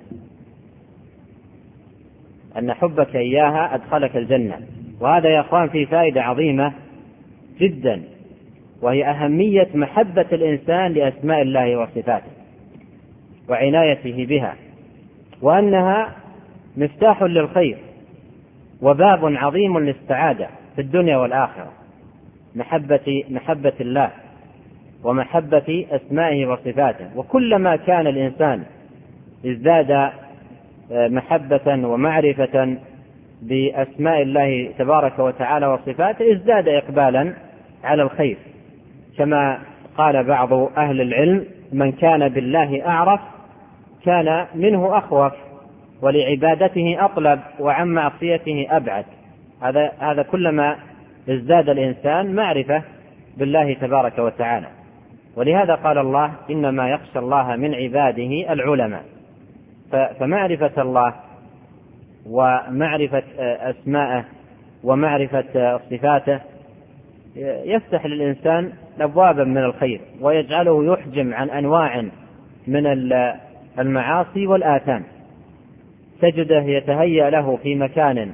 أن حبك إياها أدخلك الجنة. وهذا يا أخوان فيه فائدة عظيمة جدا، وهي أهمية محبة الإنسان لأسماء الله وصفاته وعنايته بها، وأنها مفتاح للخير وباب عظيم للسعادة في الدنيا والآخرة. محبة الله ومحبة أسمائه وصفاته. وكلما كان الإنسان ازداد محبة ومعرفة بأسماء الله تبارك وتعالى وصفاته ازداد إقبالا على الخير، كما قال بعض أهل العلم: من كان بالله أعرف كان منه أخوف، ولعبادته أطلب، وعن معصيته أبعد. هذا كلما ازداد الإنسان معرفة بالله تبارك وتعالى. ولهذا قال الله: إنما يخشى الله من عباده العلماء. فمعرفة الله ومعرفة أسماءه ومعرفة صفاته يفتح للإنسان أبوابا من الخير، ويجعله يحجم عن أنواع من المعاصي والآثام. تجده يتهيأ له في مكان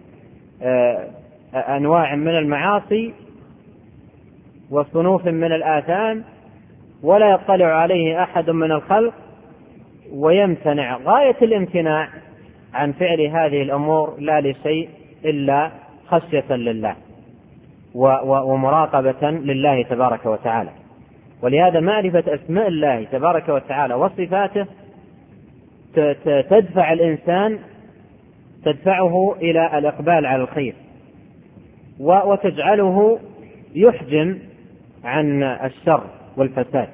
أنواع من المعاصي وصنوف من الآثام، ولا يطلع عليه أحد من الخلق، ويمتنع غاية الامتناع عن فعل هذه الأمور لا لشيء إلا خشية لله ومراقبة لله تبارك وتعالى. ولهذا معرفة أسماء الله تبارك وتعالى وصفاته تدفع الإنسان، تدفعه إلى الإقبال على الخير، وتجعله يحجم عن الشر والفساد.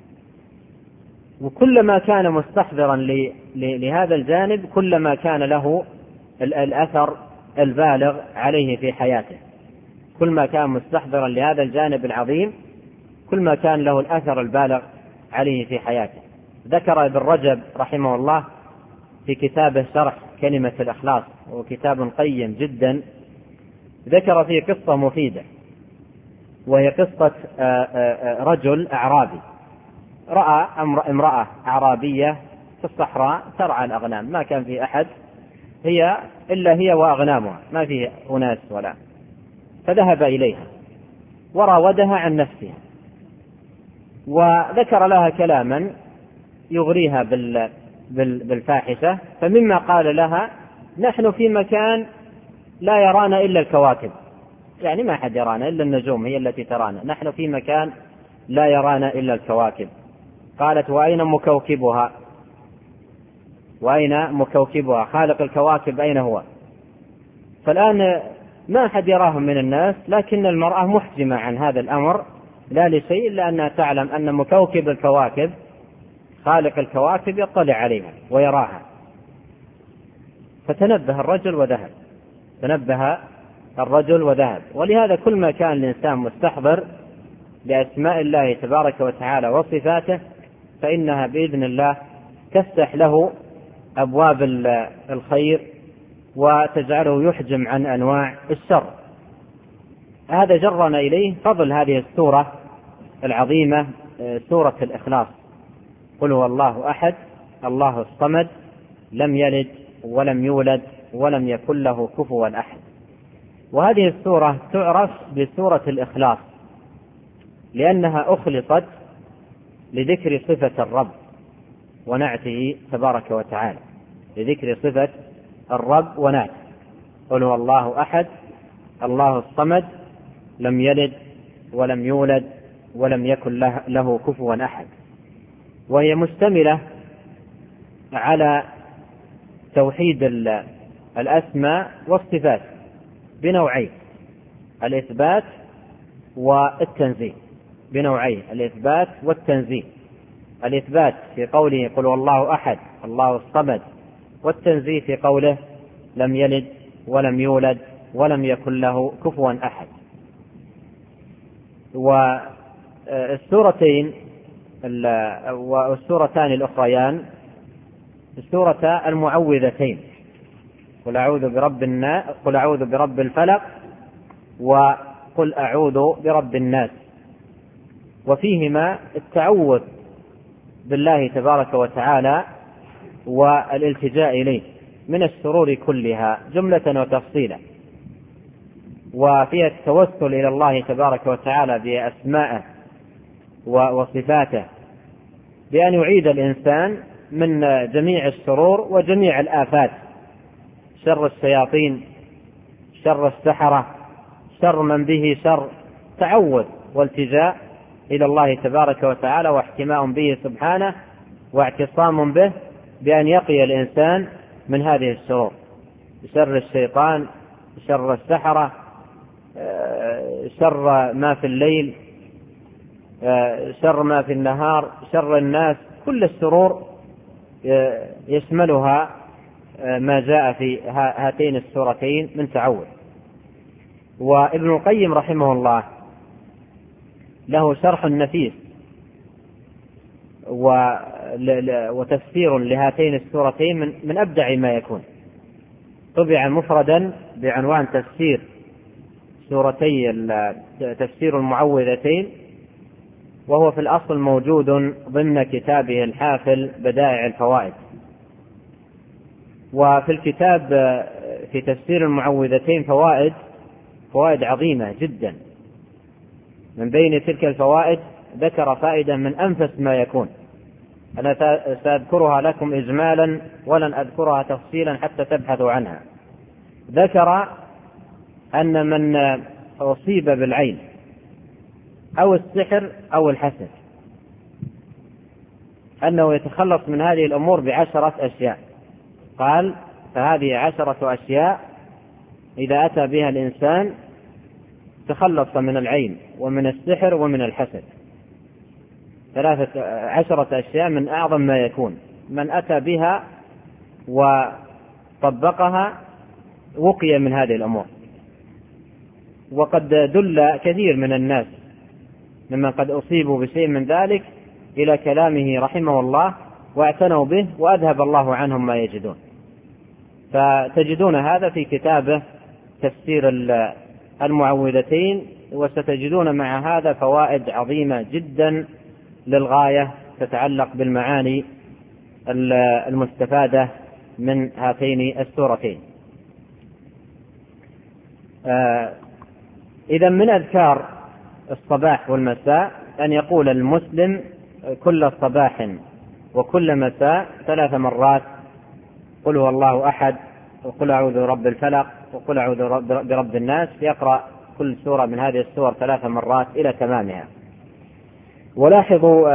وكلما كان مستحضرا لهذا الجانب كلما كان له الأثر البالغ عليه في حياته. كل ما كان مستحضرا لهذا الجانب العظيم كل ما كان له الأثر البالغ عليه في حياته. ذكر ابن رجب رحمه الله في كتابه شرح كلمة الإخلاص، وكتاب قيم جدا، ذكر فيه قصة مفيدة، وهي قصة رجل أعرابي رأى امرأة أعرابية في الصحراء ترعى الأغنام، ما كان في أحد إلا هي وأغنامها، ما في أناس ولا، فذهب إليها وراودها عن نفسها، وذكر لها كلاما يغريها بالفاحشة. فمما قال لها: نحن في مكان لا يرانا إلا الكواكب، يعني ما حد يرانا إلا النجوم هي التي ترانا، نحن في مكان لا يرانا إلا الكواكب. قالت: وأين مكوكبها؟ وأين مكوكبها؟ خالق الكواكب أين هو؟ فالآن ما أحد يراهم من الناس، لكن المرأة محجمة عن هذا الأمر لا لشيء إلا أنها تعلم أن مكوكب الكواكب خالق الكواكب يطلع عليها ويراها. فتنبه الرجل وذهب. ولهذا كل ما كان الإنسان مستحضر بأسماء الله تبارك وتعالى وصفاته فإنها بإذن الله تفتح له أبواب الخير وتجعله يحجم عن أنواع الشر. هذا جرنا إليه فضل هذه السورة العظيمة، سورة الإخلاص: قل هو الله أحد الله الصمد لم يلد ولم يولد ولم يكن له كفوا أحد. وهذه السورة تعرف بسورة الإخلاص لأنها أخلصت لذكر صفة الرب ونعته تبارك وتعالى، لذكر صفة الرب ونعته. قل هو الله أحد الله الصمد لم يلد ولم يولد ولم يكن له كفوا أحد. وهي مشتملة على توحيد الأسماء والصفات بنوعين: الإثبات والتنزيه، بنوعين: الإثبات والتنزيه. الإثبات في قوله قل هو الله أحد الله الصمد، والتنزيه في قوله لم يلد ولم يولد ولم يكن له كفوا أحد. والسورتين والسورتان الأخريان سورة المعوذتين: قل أعوذ برب الناس، قل أعوذ برب الفلق، وقل أعوذ برب الناس. وفيهما التعوذ بالله تبارك وتعالى والالتجاء إليه من الشرور كلها جملة وتفصيلا، وفيها التوسل إلى الله تبارك وتعالى بأسمائه وصفاته بأن يعيد الإنسان من جميع الشرور وجميع الآفات: شر الشياطين، شر السحرة، شر من به شر. تعوذ والتجاء إلى الله تبارك وتعالى واحتماء به سبحانه واعتصام به بأن يقي الإنسان من هذه الشرور، شر الشيطان، شر السحرة، شر ما في الليل، شر ما في النهار، شر الناس، كل الشرور يشملها ما جاء في هاتين السورتين من تعوذ. وابن القيم رحمه الله له شرح نفيس وتفسير لهاتين السورتين من أبدع ما يكون، طبع مفردا بعنوان تفسير تفسير المعوذتين، وهو في الأصل موجود ضمن كتابه الحافل بدائع الفوائد. وفي الكتاب في تفسير المعوذتين فوائد عظيمة جدا. من بين تلك الفوائد ذكر فائدة من أنفس ما يكون، أنا سأذكرها لكم إجمالا ولن أذكرها تفصيلا حتى تبحثوا عنها. ذكر أن من أصيب بالعين أو السحر أو الحسد أنه يتخلص من هذه الأمور ب10 أشياء. قال فهذه 10 أشياء إذا أتى بها الإنسان تخلص من العين ومن السحر ومن الحسد. 10 أشياء من أعظم ما يكون، من أتى بها وطبقها وقي من هذه الأمور. وقد دل كثير من الناس ممن قد أصيبوا بشيء من ذلك إلى كلامه رحمه الله واعتنوا به وأذهب الله عنهم ما يجدون. فتجدون هذا في كتابه تفسير المعوذتين، وستجدون مع هذا فوائد عظيمة جدا للغاية تتعلق بالمعاني المستفادة من هاتين السورتين. إذا من أذكار الصباح والمساء أن يقول المسلم كل صباح وكل مساء 3 مرات قل هو الله أحد، وقل أعوذ برب الفلق، وقل أعوذ برب الناس، يقرأ كل سورة من هذه السور 3 مرات إلى تمامها. ولاحظوا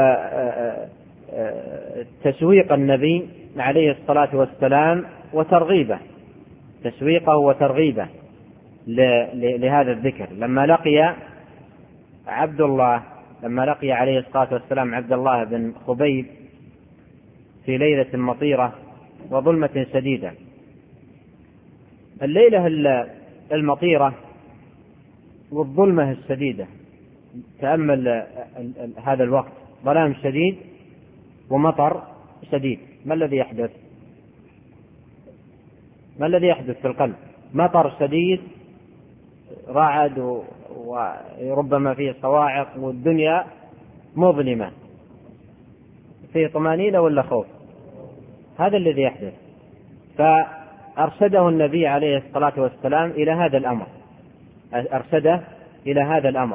تشويق النبي عليه الصلاة والسلام وترغيبه، تشويقه وترغيبه لهذا الذكر. لما لقي عليه الصلاة والسلام عبد الله بن خبيب في ليلة مطيرة وظلمة شديدة، الليلة المطيرة والظلمة الشديدة، تأمل هذا الوقت، ظلام شديد ومطر شديد، ما الذي يحدث؟ ما الذي يحدث في القلب؟ مطر شديد، رعد وربما فيه صواعق، والدنيا مظلمة، فيه طمأنينة ولا خوف؟ هذا الذي يحدث. فأرشده النبي عليه الصلاة والسلام إلى هذا الأمر، أرشده إلى هذا الأمر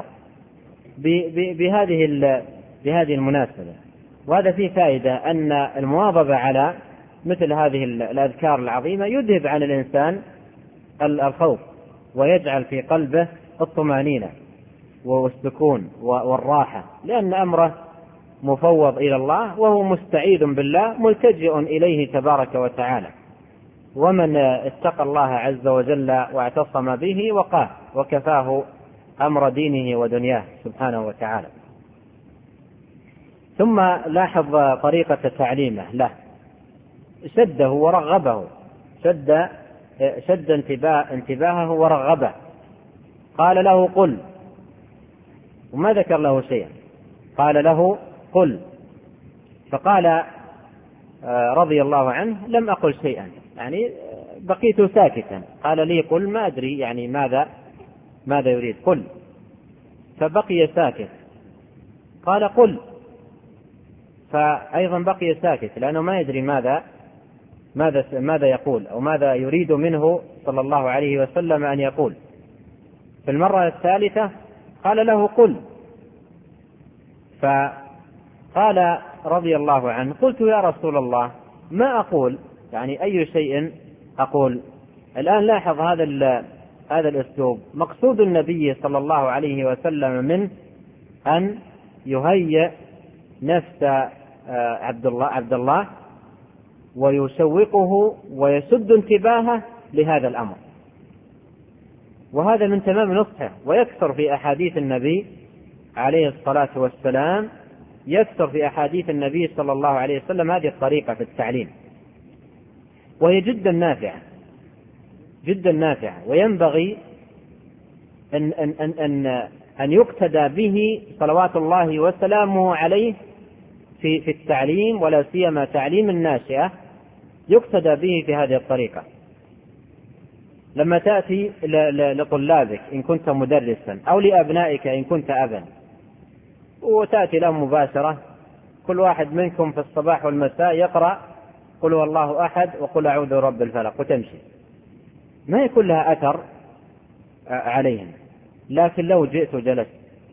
بهذه المناسبة. وهذا فيه فائدة أن المواظبة على مثل هذه الأذكار العظيمة يذهب عن الإنسان الخوف، ويجعل في قلبه الطمأنينة والسكون والراحة، لأن أمره مفوض إلى الله، وهو مستعيذ بالله ملتجئ إليه تبارك وتعالى. ومن اتقى الله عز وجل واعتصم به وقاه، وكفاه أمر دينه ودنياه سبحانه وتعالى. ثم لاحظ طريقة تعليمه له، شده ورغبه، شد انتباهه ورغبه. قال له قل، وما ذكر له شيئا، قال له قل. فقال رضي الله عنه لم أقل شيئا، يعني بقيت ساكتا. قال لي قل، ما أدري يعني ماذا يريد، قل. فبقي ساكت. قال قل، فأيضا بقي ساكت، لأنه ما يدري ماذا يقول أو ماذا يريد منه صلى الله عليه وسلم أن يقول. في المرة الثالثة قال له قل، فقال رضي الله عنه قلت يا رسول الله ما أقول، يعني أي شيء أقول. الآن لاحظ هذا الأسلوب، مقصود النبي صلى الله عليه وسلم منه أن يهيئ نفس عبد الله ويشوقه ويسد انتباهه لهذا الأمر. وهذا من تمام نصحه. ويكثر في أحاديث النبي عليه الصلاة والسلام، يكثر في أحاديث النبي صلى الله عليه وسلم هذه الطريقة في التعليم، وهي جدا نافعة جدا نافعة، وينبغي أن يقتدى به صلوات الله وسلامه عليه في التعليم، ولا سيما تعليم الناشئة، يقتدى به في هذه الطريقة. لما تأتي لطلابك إن كنت مدرسا أو لأبنائك إن كنت أبا، وتأتي لهم مباشرة، كل واحد منكم في الصباح والمساء يقرأ قل هو الله أحد وقل أعوذ برب الفلق وتمشي، ما يكون لها أثر عليهم. لكن لو جئت وجلست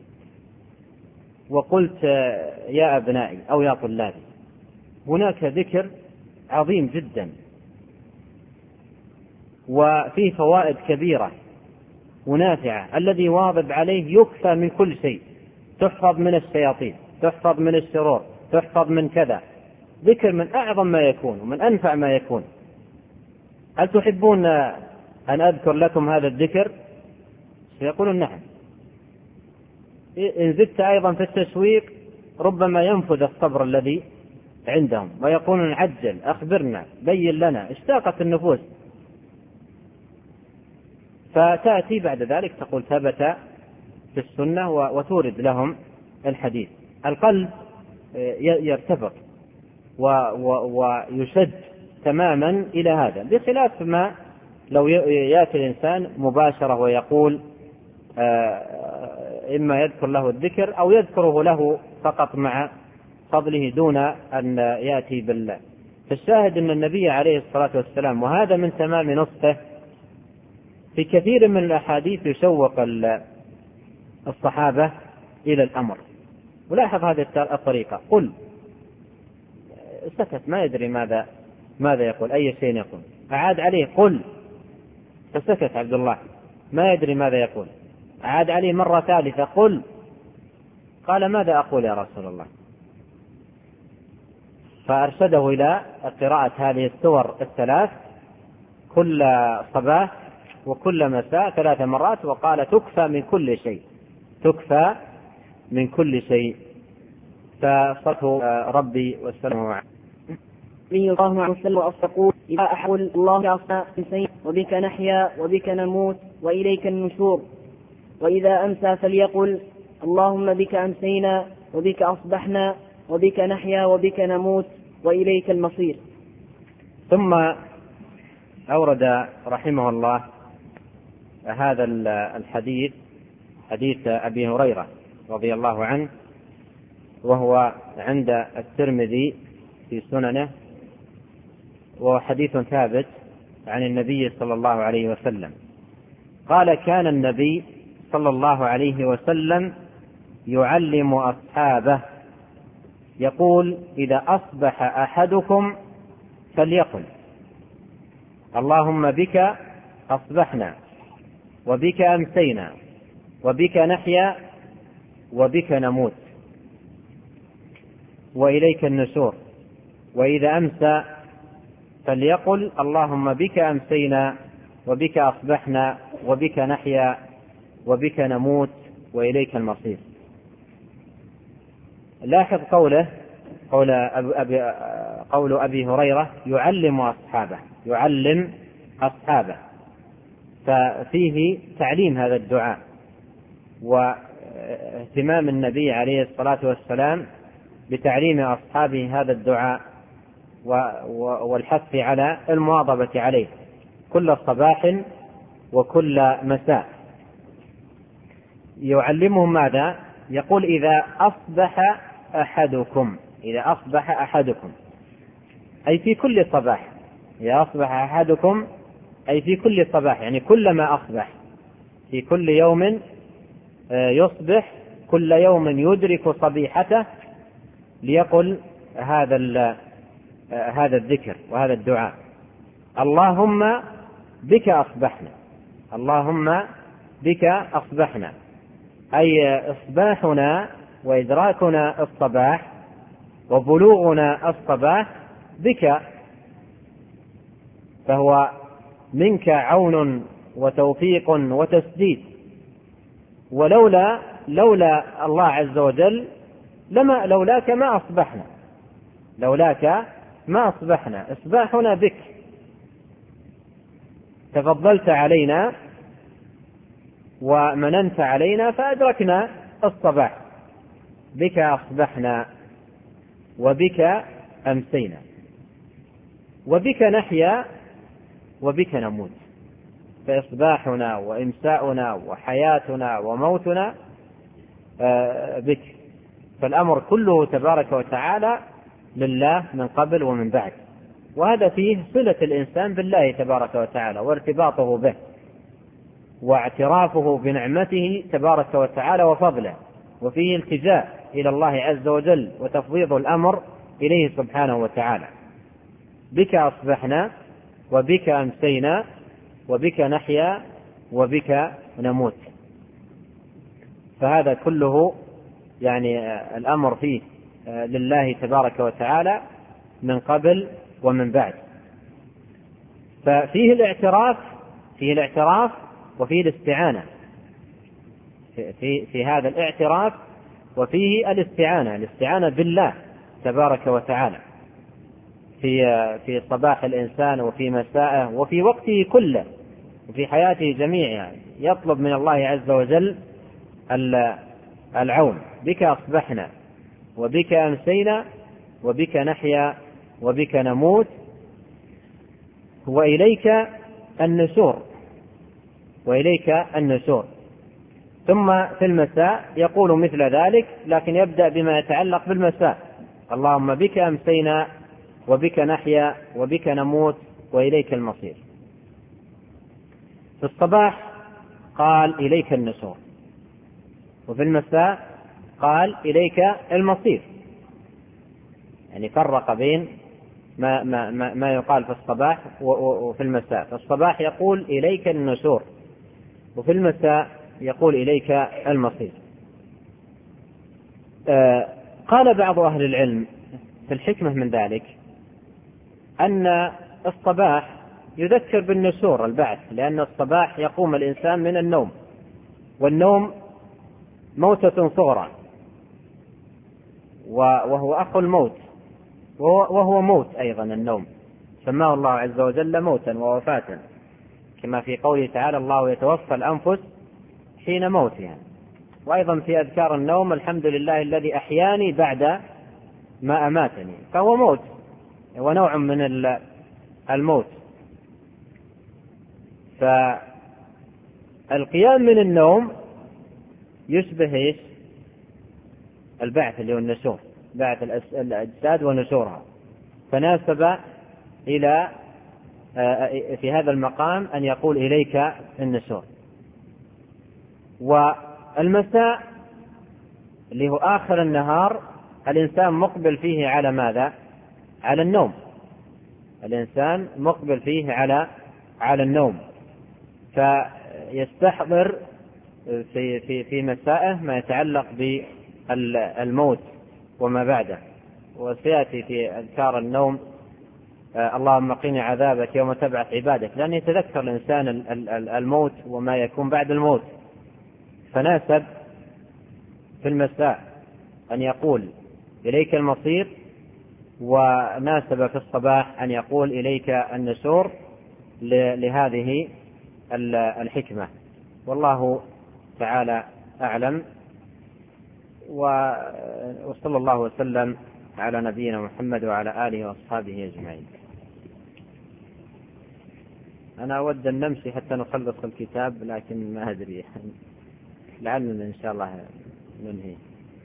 وقلت يا أبنائي أو يا طلابي، هناك ذكر عظيم جدا وفيه فوائد كبيرة ونافعة، الذي واظب عليه يكفى من كل شيء، تحفظ من الشياطين، تحفظ من الشرور، تحفظ من كذا. ذكر من أعظم ما يكون ومن أنفع ما يكون. هل تحبون أن أذكر لكم هذا الذكر؟ سيقولون نعم. إن زدت أيضا في التشويق ربما ينفذ الصبر الذي عندهم ويقولون عجل، أخبرنا، بين لنا، اشتاقت النفوس. فتأتي بعد ذلك تقول ثبت في السنة وتورد لهم الحديث. القلب يرتبط ويشد تماما إلى هذا، بخلاف ما لو يأتي الإنسان مباشرة ويقول إما يذكر له الذكر أو يذكره له فقط مع فضله دون أن يأتي بالله. فالشاهد أن النبي عليه الصلاة والسلام، وهذا من تمام نصحه، في كثير من الأحاديث يشوق الصحابة إلى الأمر. ولاحظ هذه الطريقة، قل، سكت ما يدري ماذا يقول، أي شيء يقول، أعاد عليه قل، فسكت عبد الله ما يدري ماذا يقول، أعاد عليه مرة ثالثة قل، قال ماذا أقول يا رسول الله؟ فأرشده إلى قراءة هذه السور الثلاث كل صباح وكل مساء 3 مرات، وقال تكفى من كل شيء، تكفى من كل شيء. فصلته ربي والسلام عليه الله عليه وسلم وأصدقوا إذا أحول الله أصنع إنسين وبك نحيا وبك نموت وإليك النشور. وإذا أمسى فليقل اللهم بك أمسينا وبك أصبحنا وبك نحيا وبك نموت وإليك المصير. ثم أورد رحمه الله هذا الحديث، حديث أبي هريرة رضي الله عنه، وهو عند الترمذي في سننه، وهو حديث ثابت عن النبي صلى الله عليه وسلم قال: كان النبي صلى الله عليه وسلم يعلم أصحابه يقول: إذا أصبح أحدكم فليقل اللهم بك أصبحنا وبك أمسينا وبك نحيا وبك نموت وإليك النشور. وإذا أمسى فليقل اللهم بك أمسينا وبك أصبحنا وبك نحيا وبك نموت وإليك المصير. لاحظ قول أبي هريرة يعلم أصحابه، ففيه تعليم هذا الدعاء واهتمام النبي عليه الصلاة والسلام بتعليم أصحابه هذا الدعاء والحث على المواظبة عليه كل صباح وكل مساء. يعلمهم ماذا؟ يقول: إذا أصبح أحدكم أي في كل صباح. إذا أصبح أحدكم أي في كل صباح، يعني كلما أصبح، في كل يوم يصبح، كل يوم يدرك صبيحته، ليقل هذا الذكر وهذا الدعاء: اللهم بك أصبحنا، اللهم بك أصبحنا، أي إصباحنا وإدراكنا الصباح وبلوغنا الصباح بك فهو منك عون وتوفيق وتسديد، ولولا الله عز وجل لولاك ما أصبحنا. إصباحنا بك، تفضلت علينا ومننت علينا فأدركنا الصباح. بك أصبحنا وبك أمسينا، وبك نحيا وبك نموت. فإصباحنا وإمساؤنا وحياتنا وموتنا بك. فالأمر كله تبارك وتعالى لله من قبل ومن بعد، وهذا فيه صلة الإنسان بالله تبارك وتعالى وارتباطه به واعترافه بنعمته تبارك وتعالى وفضله، وفيه التجاء إلى الله عز وجل وتفويض الأمر إليه سبحانه وتعالى. بك أصبحنا وبك أمسينا وبك نحيا وبك نموت. فهذا كله يعني الأمر فيه لله تبارك وتعالى من قبل ومن بعد. ففيه الاعتراف وفيه الاستعانة. في هذا الاعتراف وفيه الاستعانة بالله تبارك وتعالى في صباح الإنسان وفي مسائه وفي وقته كله وفي حياته جميعها، يطلب من الله عز وجل العون. بك أصبحنا وبك أمسينا وبك نحيا وبك نموت وإليك النشور. ثم في المساء يقول مثل ذلك، لكن يبدأ بما يتعلق بالمساء: اللهم بك أمسينا وبك نحيا وبك نموت وإليك المصير. في الصباح قال إليك النشور، وفي المساء قال إليك المصير. يعني فرق بين ما يقال في الصباح وفي المساء. في الصباح يقول إليك النشور، وفي المساء يقول إليك المصير. قال بعض أهل العلم في الحكمة من ذلك أن الصباح يذكر بالنشور البعث، لأن الصباح يقوم الإنسان من النوم، والنوم موتة صغرى وهو أخو الموت، وهو موت أيضا. النوم سماه الله عز وجل موتا ووفاة، كما في قوله تعالى: الله يتوفى الأنفس حين موتها. وأيضا في أذكار النوم: الحمد لله الذي أحياني بعد ما أماتني. فهو موت ونوع من الموت. فالقيام من النوم يشبه البعث اللي هو النشور، بعث الأجساد ونشورها. فناسب إلى في هذا المقام أن يقول إليك النشور. والمساء اللي هو آخر النهار الإنسان مقبل فيه على ماذا؟ على النوم. الإنسان مقبل فيه على النوم، فيستحضر في مسائه ما يتعلق بالموت وما بعده. وسيأتي في أذكار النوم: اللهم قني عذابك يوم تبعث عبادك، لأن يتذكر الإنسان الموت وما يكون بعد الموت. فناسب في المساء أن يقول إليك المصير، وناسب في الصباح أن يقول إليك النشور، لهذه الحكمة. والله تعالى أعلم، وصلى الله وسلم على نبينا محمد وعلى آله وأصحابه أجمعين. أنا أود أن نمشي حتى نخلص الكتاب، لكن ما أدري، لعلنا إن شاء الله ننهي.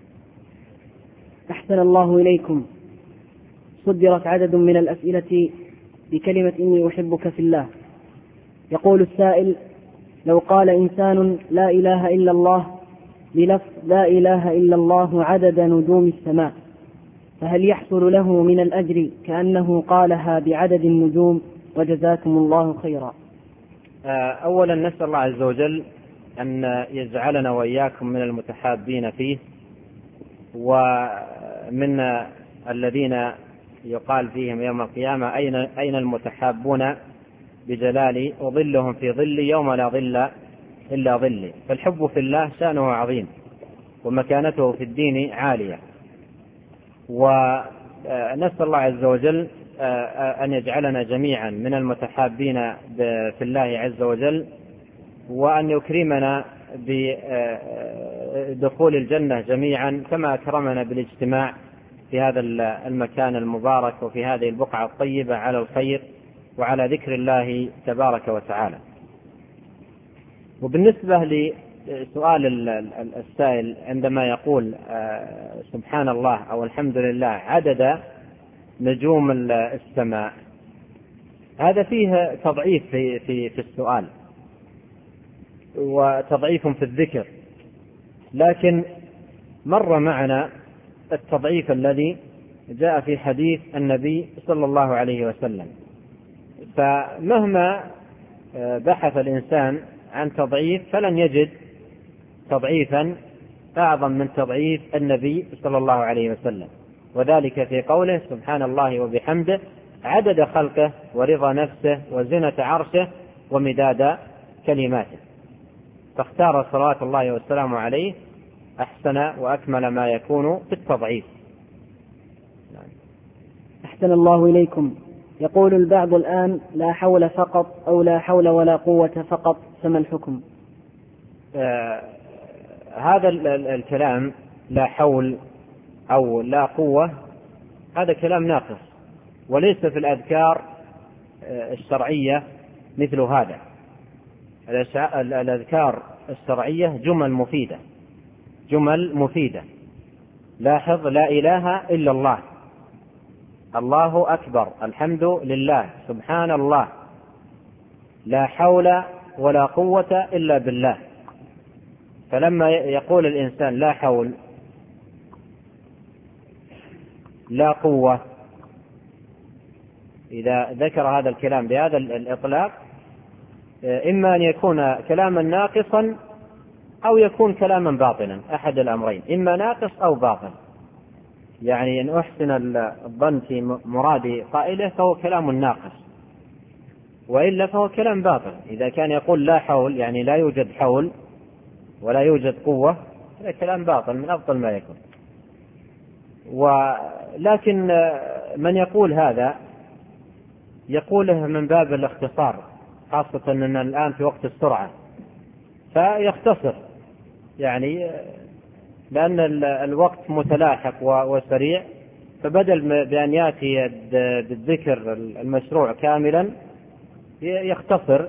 أحسن الله إليكم. صدرت عدد من الأسئلة بكلمة إني أحبك في الله. يقول السائل: لو قال إنسان لا إله إلا الله بلفظ لا إله إلا الله عدد نجوم السماء، فهل يحصل له من الأجر كأنه قالها بعدد النجوم؟ وجزاكم الله خيرا. أولا نسأل الله عز وجل أن يجعلنا وإياكم من المتحابين فيه، ومن الذين يقال فيهم يوم القيامة: أين المتحابون بجلالي أظلهم في ظلي يوم لا ظل إلا ظلي. فالحب في الله شأنه عظيم ومكانته في الدين عالية، ونسأل الله عز وجل أن يجعلنا جميعا من المتحابين في الله عز وجل، وأن يكرمنا بدخول الجنة جميعا كما أكرمنا بالاجتماع في هذا المكان المبارك وفي هذه البقعة الطيبة على الخير وعلى ذكر الله تبارك وتعالى. وبالنسبة لسؤال السائل عندما يقول سبحان الله أو الحمد لله عدد نجوم السماء، هذا فيه تضعيف في السؤال وتضعيف في الذكر، لكن مر معنا التضعيف الذي جاء في حديث النبي صلى الله عليه وسلم. فمهما بحث الإنسان عن تضعيف فلن يجد تضعيفا أعظم من تضعيف النبي صلى الله عليه وسلم، وذلك في قوله سبحان الله وبحمده عدد خلقه ورضا نفسه وزنة عرشه ومداد كلماته. فاختار صلوات الله والسلام عليه أحسن وأكمل ما يكون في التضعيف. أحسن الله إليكم. يقول البعض الآن لا حول فقط أو لا حول ولا قوة فقط، فما الحكم؟ هذا الكلام لا حول أو لا قوة هذا كلام ناقص، وليس في الأذكار الشرعية مثل هذا. الأذكار الشرعية جمل مفيدة. لاحظ لا إله إلا الله، الله أكبر، الحمد لله، سبحان الله، لا حول ولا قوة إلا بالله. فلما يقول الإنسان لا حول لا قوة، إذا ذكر هذا الكلام بهذا الإطلاق إما أن يكون كلاما ناقصا أو يكون كلاما باطلا، أحد الأمرين، إما ناقص أو باطل. يعني إن أحسن الظن في مراد قائله فهو كلام ناقص، وإلا فهو كلام باطل. إذا كان يقول لا حول يعني لا يوجد حول ولا يوجد قوة، هذا كلام باطل من أبطل ما يكون. ولكن من يقول هذا يقوله من باب الاختصار، خاصة أننا الآن في وقت السرعة، فيختصر يعني لأن الوقت متلاحق وسريع، فبدل بأن يأتي بالذكر المشروع كاملا يختصر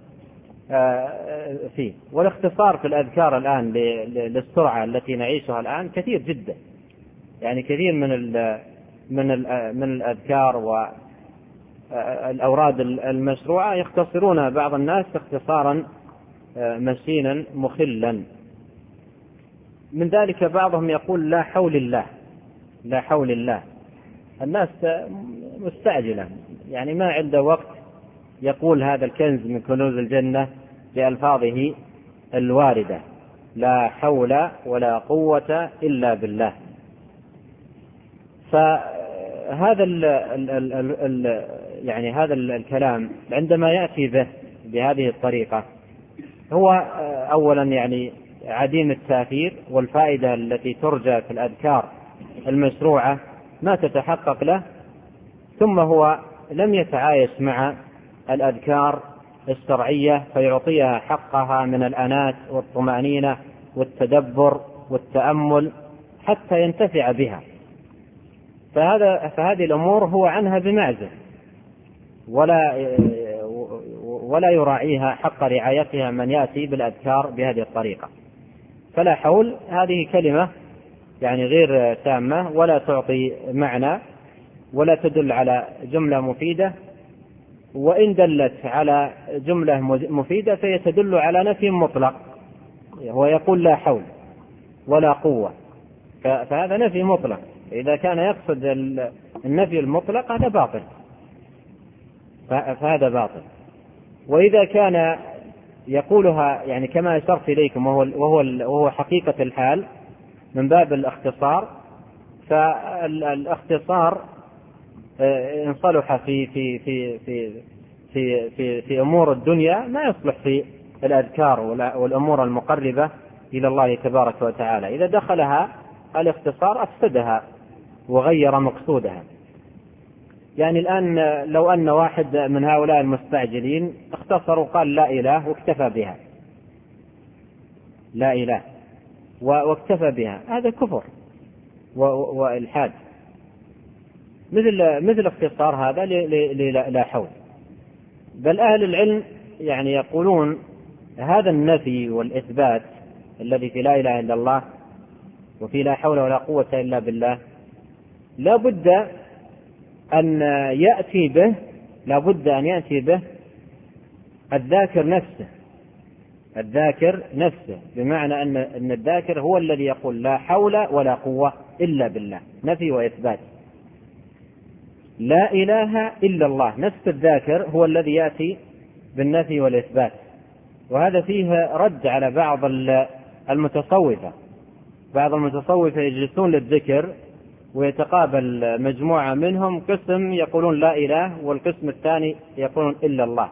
فيه. والاختصار في الأذكار الآن للسرعة التي نعيشها الآن كثير جدا، يعني كثير من الأذكار والأوراد المشروعة يختصرون بعض الناس اختصارا مشينا مخلا. من ذلك بعضهم يقول لا حول الله، لا حول الله. الناس مستعجلة، يعني ما عنده وقت يقول هذا الكنز من كنوز الجنة بألفاظه الواردة، لا حول ولا قوة إلا بالله. فهذا يعني هذا الكلام عندما يأتي به بهذه الطريقة هو أولا يعني عديم التأثير، والفائدة التي ترجى في الأذكار المشروعة ما تتحقق له، ثم هو لم يتعايش مع الأذكار الشرعية فيعطيها حقها من الأنات والطمأنينة والتدبر والتأمل حتى ينتفع بها. فهذه الأمور هو عنها بمعزل، ولا يراعيها حق رعايتها من يأتي بالأذكار بهذه الطريقة. فلا حول هذه كلمة يعني غير تامة، ولا تعطي معنى، ولا تدل على جملة مفيدة، وإن دلت على جملة مفيدة فهي تدل على نفي مطلق. هو يقول لا حول ولا قوة، فهذا نفي مطلق. إذا كان يقصد النفي المطلق هذا باطل، فهذا باطل. وإذا كان يقولها يعني كما أشرت إليكم وهو حقيقة الحال من باب الاختصار، فالاختصار إن صلح في في أمور الدنيا ما يصلح في الأذكار والأمور المقربة إلى الله تبارك وتعالى. إذا دخلها الاختصار أفسدها وغير مقصودها. يعني الآن لو أن واحد من هؤلاء المستعجلين اختصر وقال لا إله واكتفى بها، لا إله واكتفى بها، هذا كفر وإلحاد. مثل اختصار هذا لا حول. بل أهل العلم يعني يقولون هذا النفي والإثبات الذي في لا إله إلا الله وفي لا حول ولا قوة إلا بالله لا بد أن يأتي به الذاكر نفسه، بمعنى أن الذاكر هو الذي يقول لا حول ولا قوة إلا بالله، نفي وإثبات. لا إله إلا الله، نفس الذاكر هو الذي يأتي بالنفي والإثبات. وهذا فيه رد على بعض المتصوفة. بعض المتصوفة يجلسون للذكر ويتقابل مجموعة منهم، قسم يقولون لا إله والقسم الثاني يقولون إلا الله،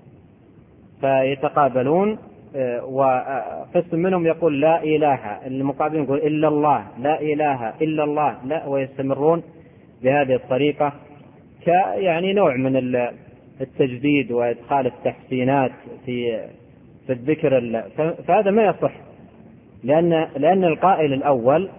فيتقابلون، وقسم منهم يقول لا إله، المقابلين يقول إلا الله، لا إله إلا الله، لا، ويستمرون بهذه الطريقة يعني نوع من التجديد وإدخال التحسينات في الذكر. فهذا ما يصح، لأن القائل الأول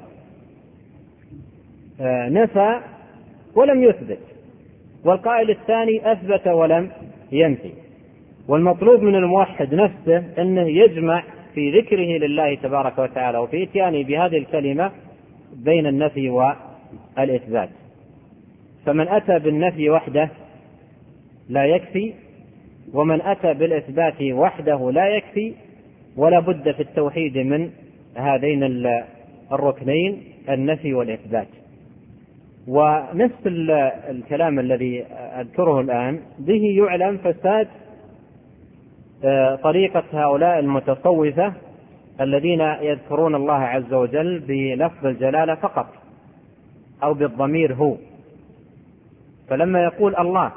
نفى ولم يثبت، والقائل الثاني أثبت ولم ينفي. والمطلوب من الموحد نفسه أنه يجمع في ذكره لله تبارك وتعالى وفي إتيانه بهذه الكلمة بين النفي والإثبات. فمن أتى بالنفي وحده لا يكفي، ومن أتى بالإثبات وحده لا يكفي، ولا بد في التوحيد من هذين الركنين، النفي والإثبات. ونفس الكلام الذي أذكره الآن به يعلم فساد طريقة هؤلاء المتصوفة الذين يذكرون الله عز وجل بلفظ الجلالة فقط أو بالضمير هو. فلما يقول الله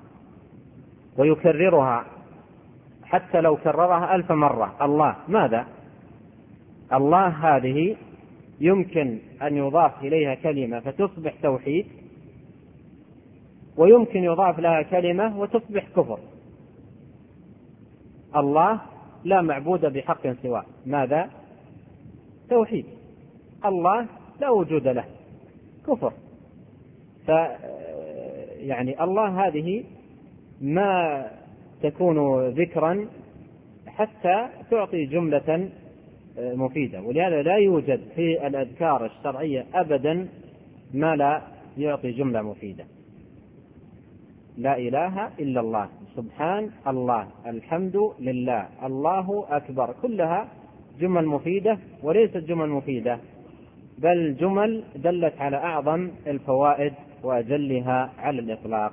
ويكررها حتى لو كررها 1000 مرة، الله ماذا؟ الله هذه يمكن أن يضاف إليها كلمة فتصبح توحيد، ويمكن يضاف لها كلمة وتصبح كفر. الله لا معبود بحق سواه، ماذا؟ توحيد. الله لا وجود له، كفر. يعني الله هذه ما تكون ذكرا حتى تعطي جملة مفيدة، ولهذا لا يوجد في الأذكار الشرعية أبدا ما لا يعطي جملة مفيدة. لا إله إلا الله، سبحان الله، الحمد لله، الله أكبر، كلها جمل مفيدة، وليست جمل مفيدة بل جمل دلت على أعظم الفوائد وأجلها على الإطلاق.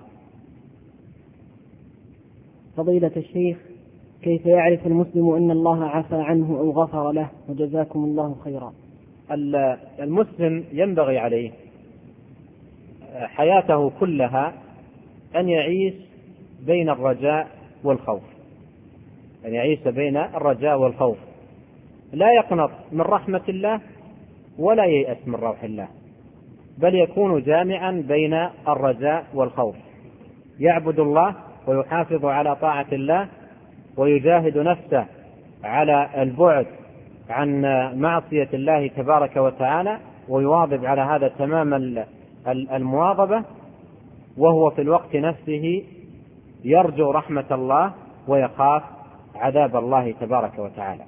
فضيلة الشيخ، كيف يعرف المسلم أن الله عفى عنه أو غفر له؟ وجزاكم الله خيرا. المسلم ينبغي عليه حياته كلها أن يعيش بين الرجاء والخوف، أن يعيش بين الرجاء والخوف، لا يقنط من رحمة الله ولا ييأس من روح الله، بل يكون جامعا بين الرجاء والخوف، يعبد الله ويحافظ على طاعة الله ويجاهد نفسه على البعد عن معصية الله تبارك وتعالى، ويواظب على هذا تمام المواظبة، وهو في الوقت نفسه يرجو رحمة الله ويخاف عذاب الله تبارك وتعالى.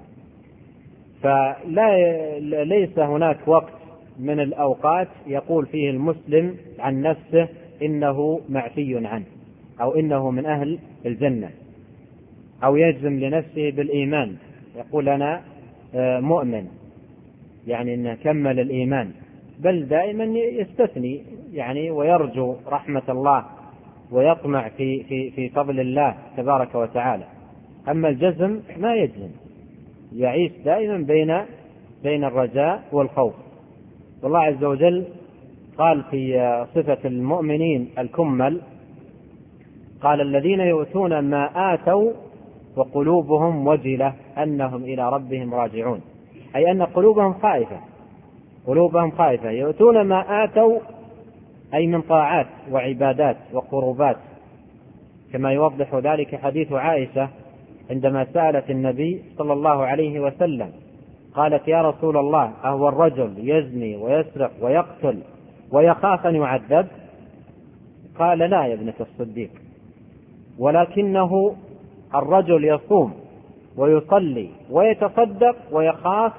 فليس هناك وقت من الأوقات يقول فيه المسلم عن نفسه إنه معفي عنه أو إنه من أهل الجنة، أو يجزم لنفسه بالإيمان يقول أنا مؤمن، يعني إنه كمل الإيمان، بل دائما يستثني يعني ويرجو رحمة الله ويطمع في فضل الله تبارك وتعالى. أما الجزم ما يجزم، يعيش دائما بين الرجاء والخوف. والله عز وجل قال في صفة المؤمنين الكمل قال الذين يؤتون ما آتوا وقلوبهم وجلة أنهم إلى ربهم راجعون، أي أن قلوبهم خائفة يؤتون ما آتوا أي من طاعات وعبادات وقربات، كما يوضح ذلك حديث عائشة عندما سألت النبي صلى الله عليه وسلم قالت يا رسول الله أهو الرجل يزني ويسرق ويقتل ويخاف أن يعذب؟ قال لا يا ابنة الصديق، ولكنه الرجل يصوم ويصلي ويتصدق ويخاف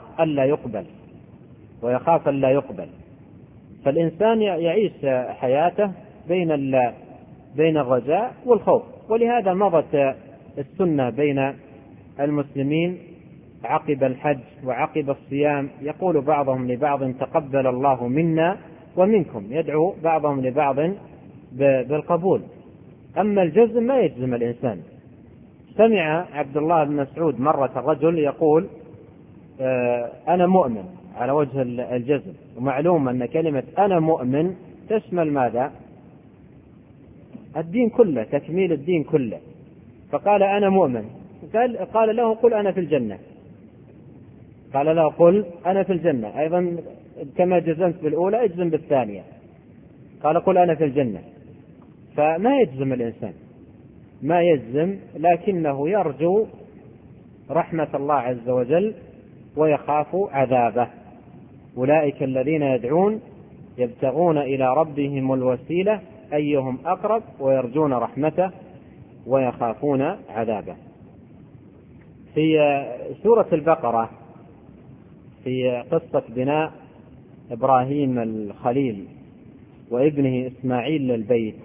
ألا يقبل. فالإنسان يعيش حياته بين الرجاء والخوف. ولهذا مضت السنة بين المسلمين عقب الحج وعقب الصيام، يقول بعضهم لبعض تقبل الله منا ومنكم، يدعو بعضهم لبعض بالقبول. أما الجزم ما يجزم الإنسان. سمع عبد الله بن مسعود مرة الرجل يقول أنا مؤمن على وجه الجزم، ومعلوم أن كلمة أنا مؤمن تشمل ماذا؟ الدين كله، تكميل الدين كله. فقال أنا مؤمن، قال له قل أنا في الجنة، قال له قل أنا في الجنة، أيضا كما جزمت بالأولى اجزم بالثانية، قال قل أنا في الجنة. فما يجزم الإنسان، ما يجزم، لكنه يرجو رحمة الله عز وجل ويخاف عذابه. أولئك الذين يدعون يبتغون إلى ربهم الوسيلة أيهم أقرب ويرجون رحمته ويخافون عذابه. في سورة البقرة في قصة بناء إبراهيم الخليل وابنه إسماعيل للبيت،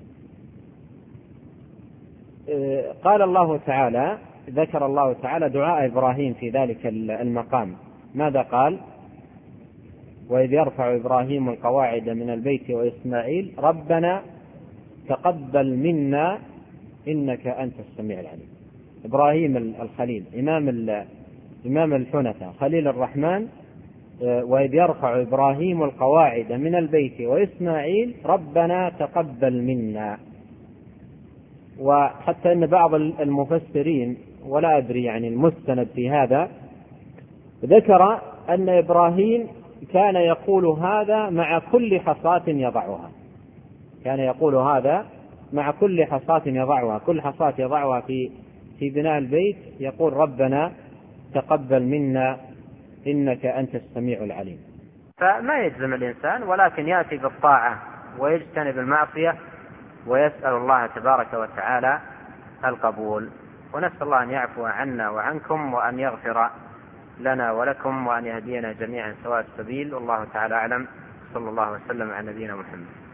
قال الله تعالى، ذكر الله تعالى دعاء إبراهيم في ذلك المقام. ماذا قال؟ وإذ يرفع إبراهيم القواعد من البيت وإسماعيل ربنا تقبل منا إنك أنت السميع العليم. إبراهيم الخليل إمام الحنفاء خليل الرحمن، وإذ يرفع إبراهيم القواعد من البيت وإسماعيل ربنا تقبل منا. وحتى أن بعض المفسرين، ولا أدري يعني المستند في هذا، ذكر أن إبراهيم كان يقول هذا مع كل حصاة يضعها، كان يقول هذا مع كل حصاة يضعها، كل حصاة يضعها في بناء البيت يقول ربنا تقبل منا إنك أنت السميع العليم. فما يجزم الإنسان، ولكن يأتي بالطاعة ويجتنب المعصية ويسأل الله تبارك وتعالى القبول. ونسأل الله أن يعفو عنا وعنكم وأن يغفر لنا ولكم وأن يهدينا جميعا سواء السبيل. والله تعالى أعلم. صلى الله وسلم على نبينا محمد.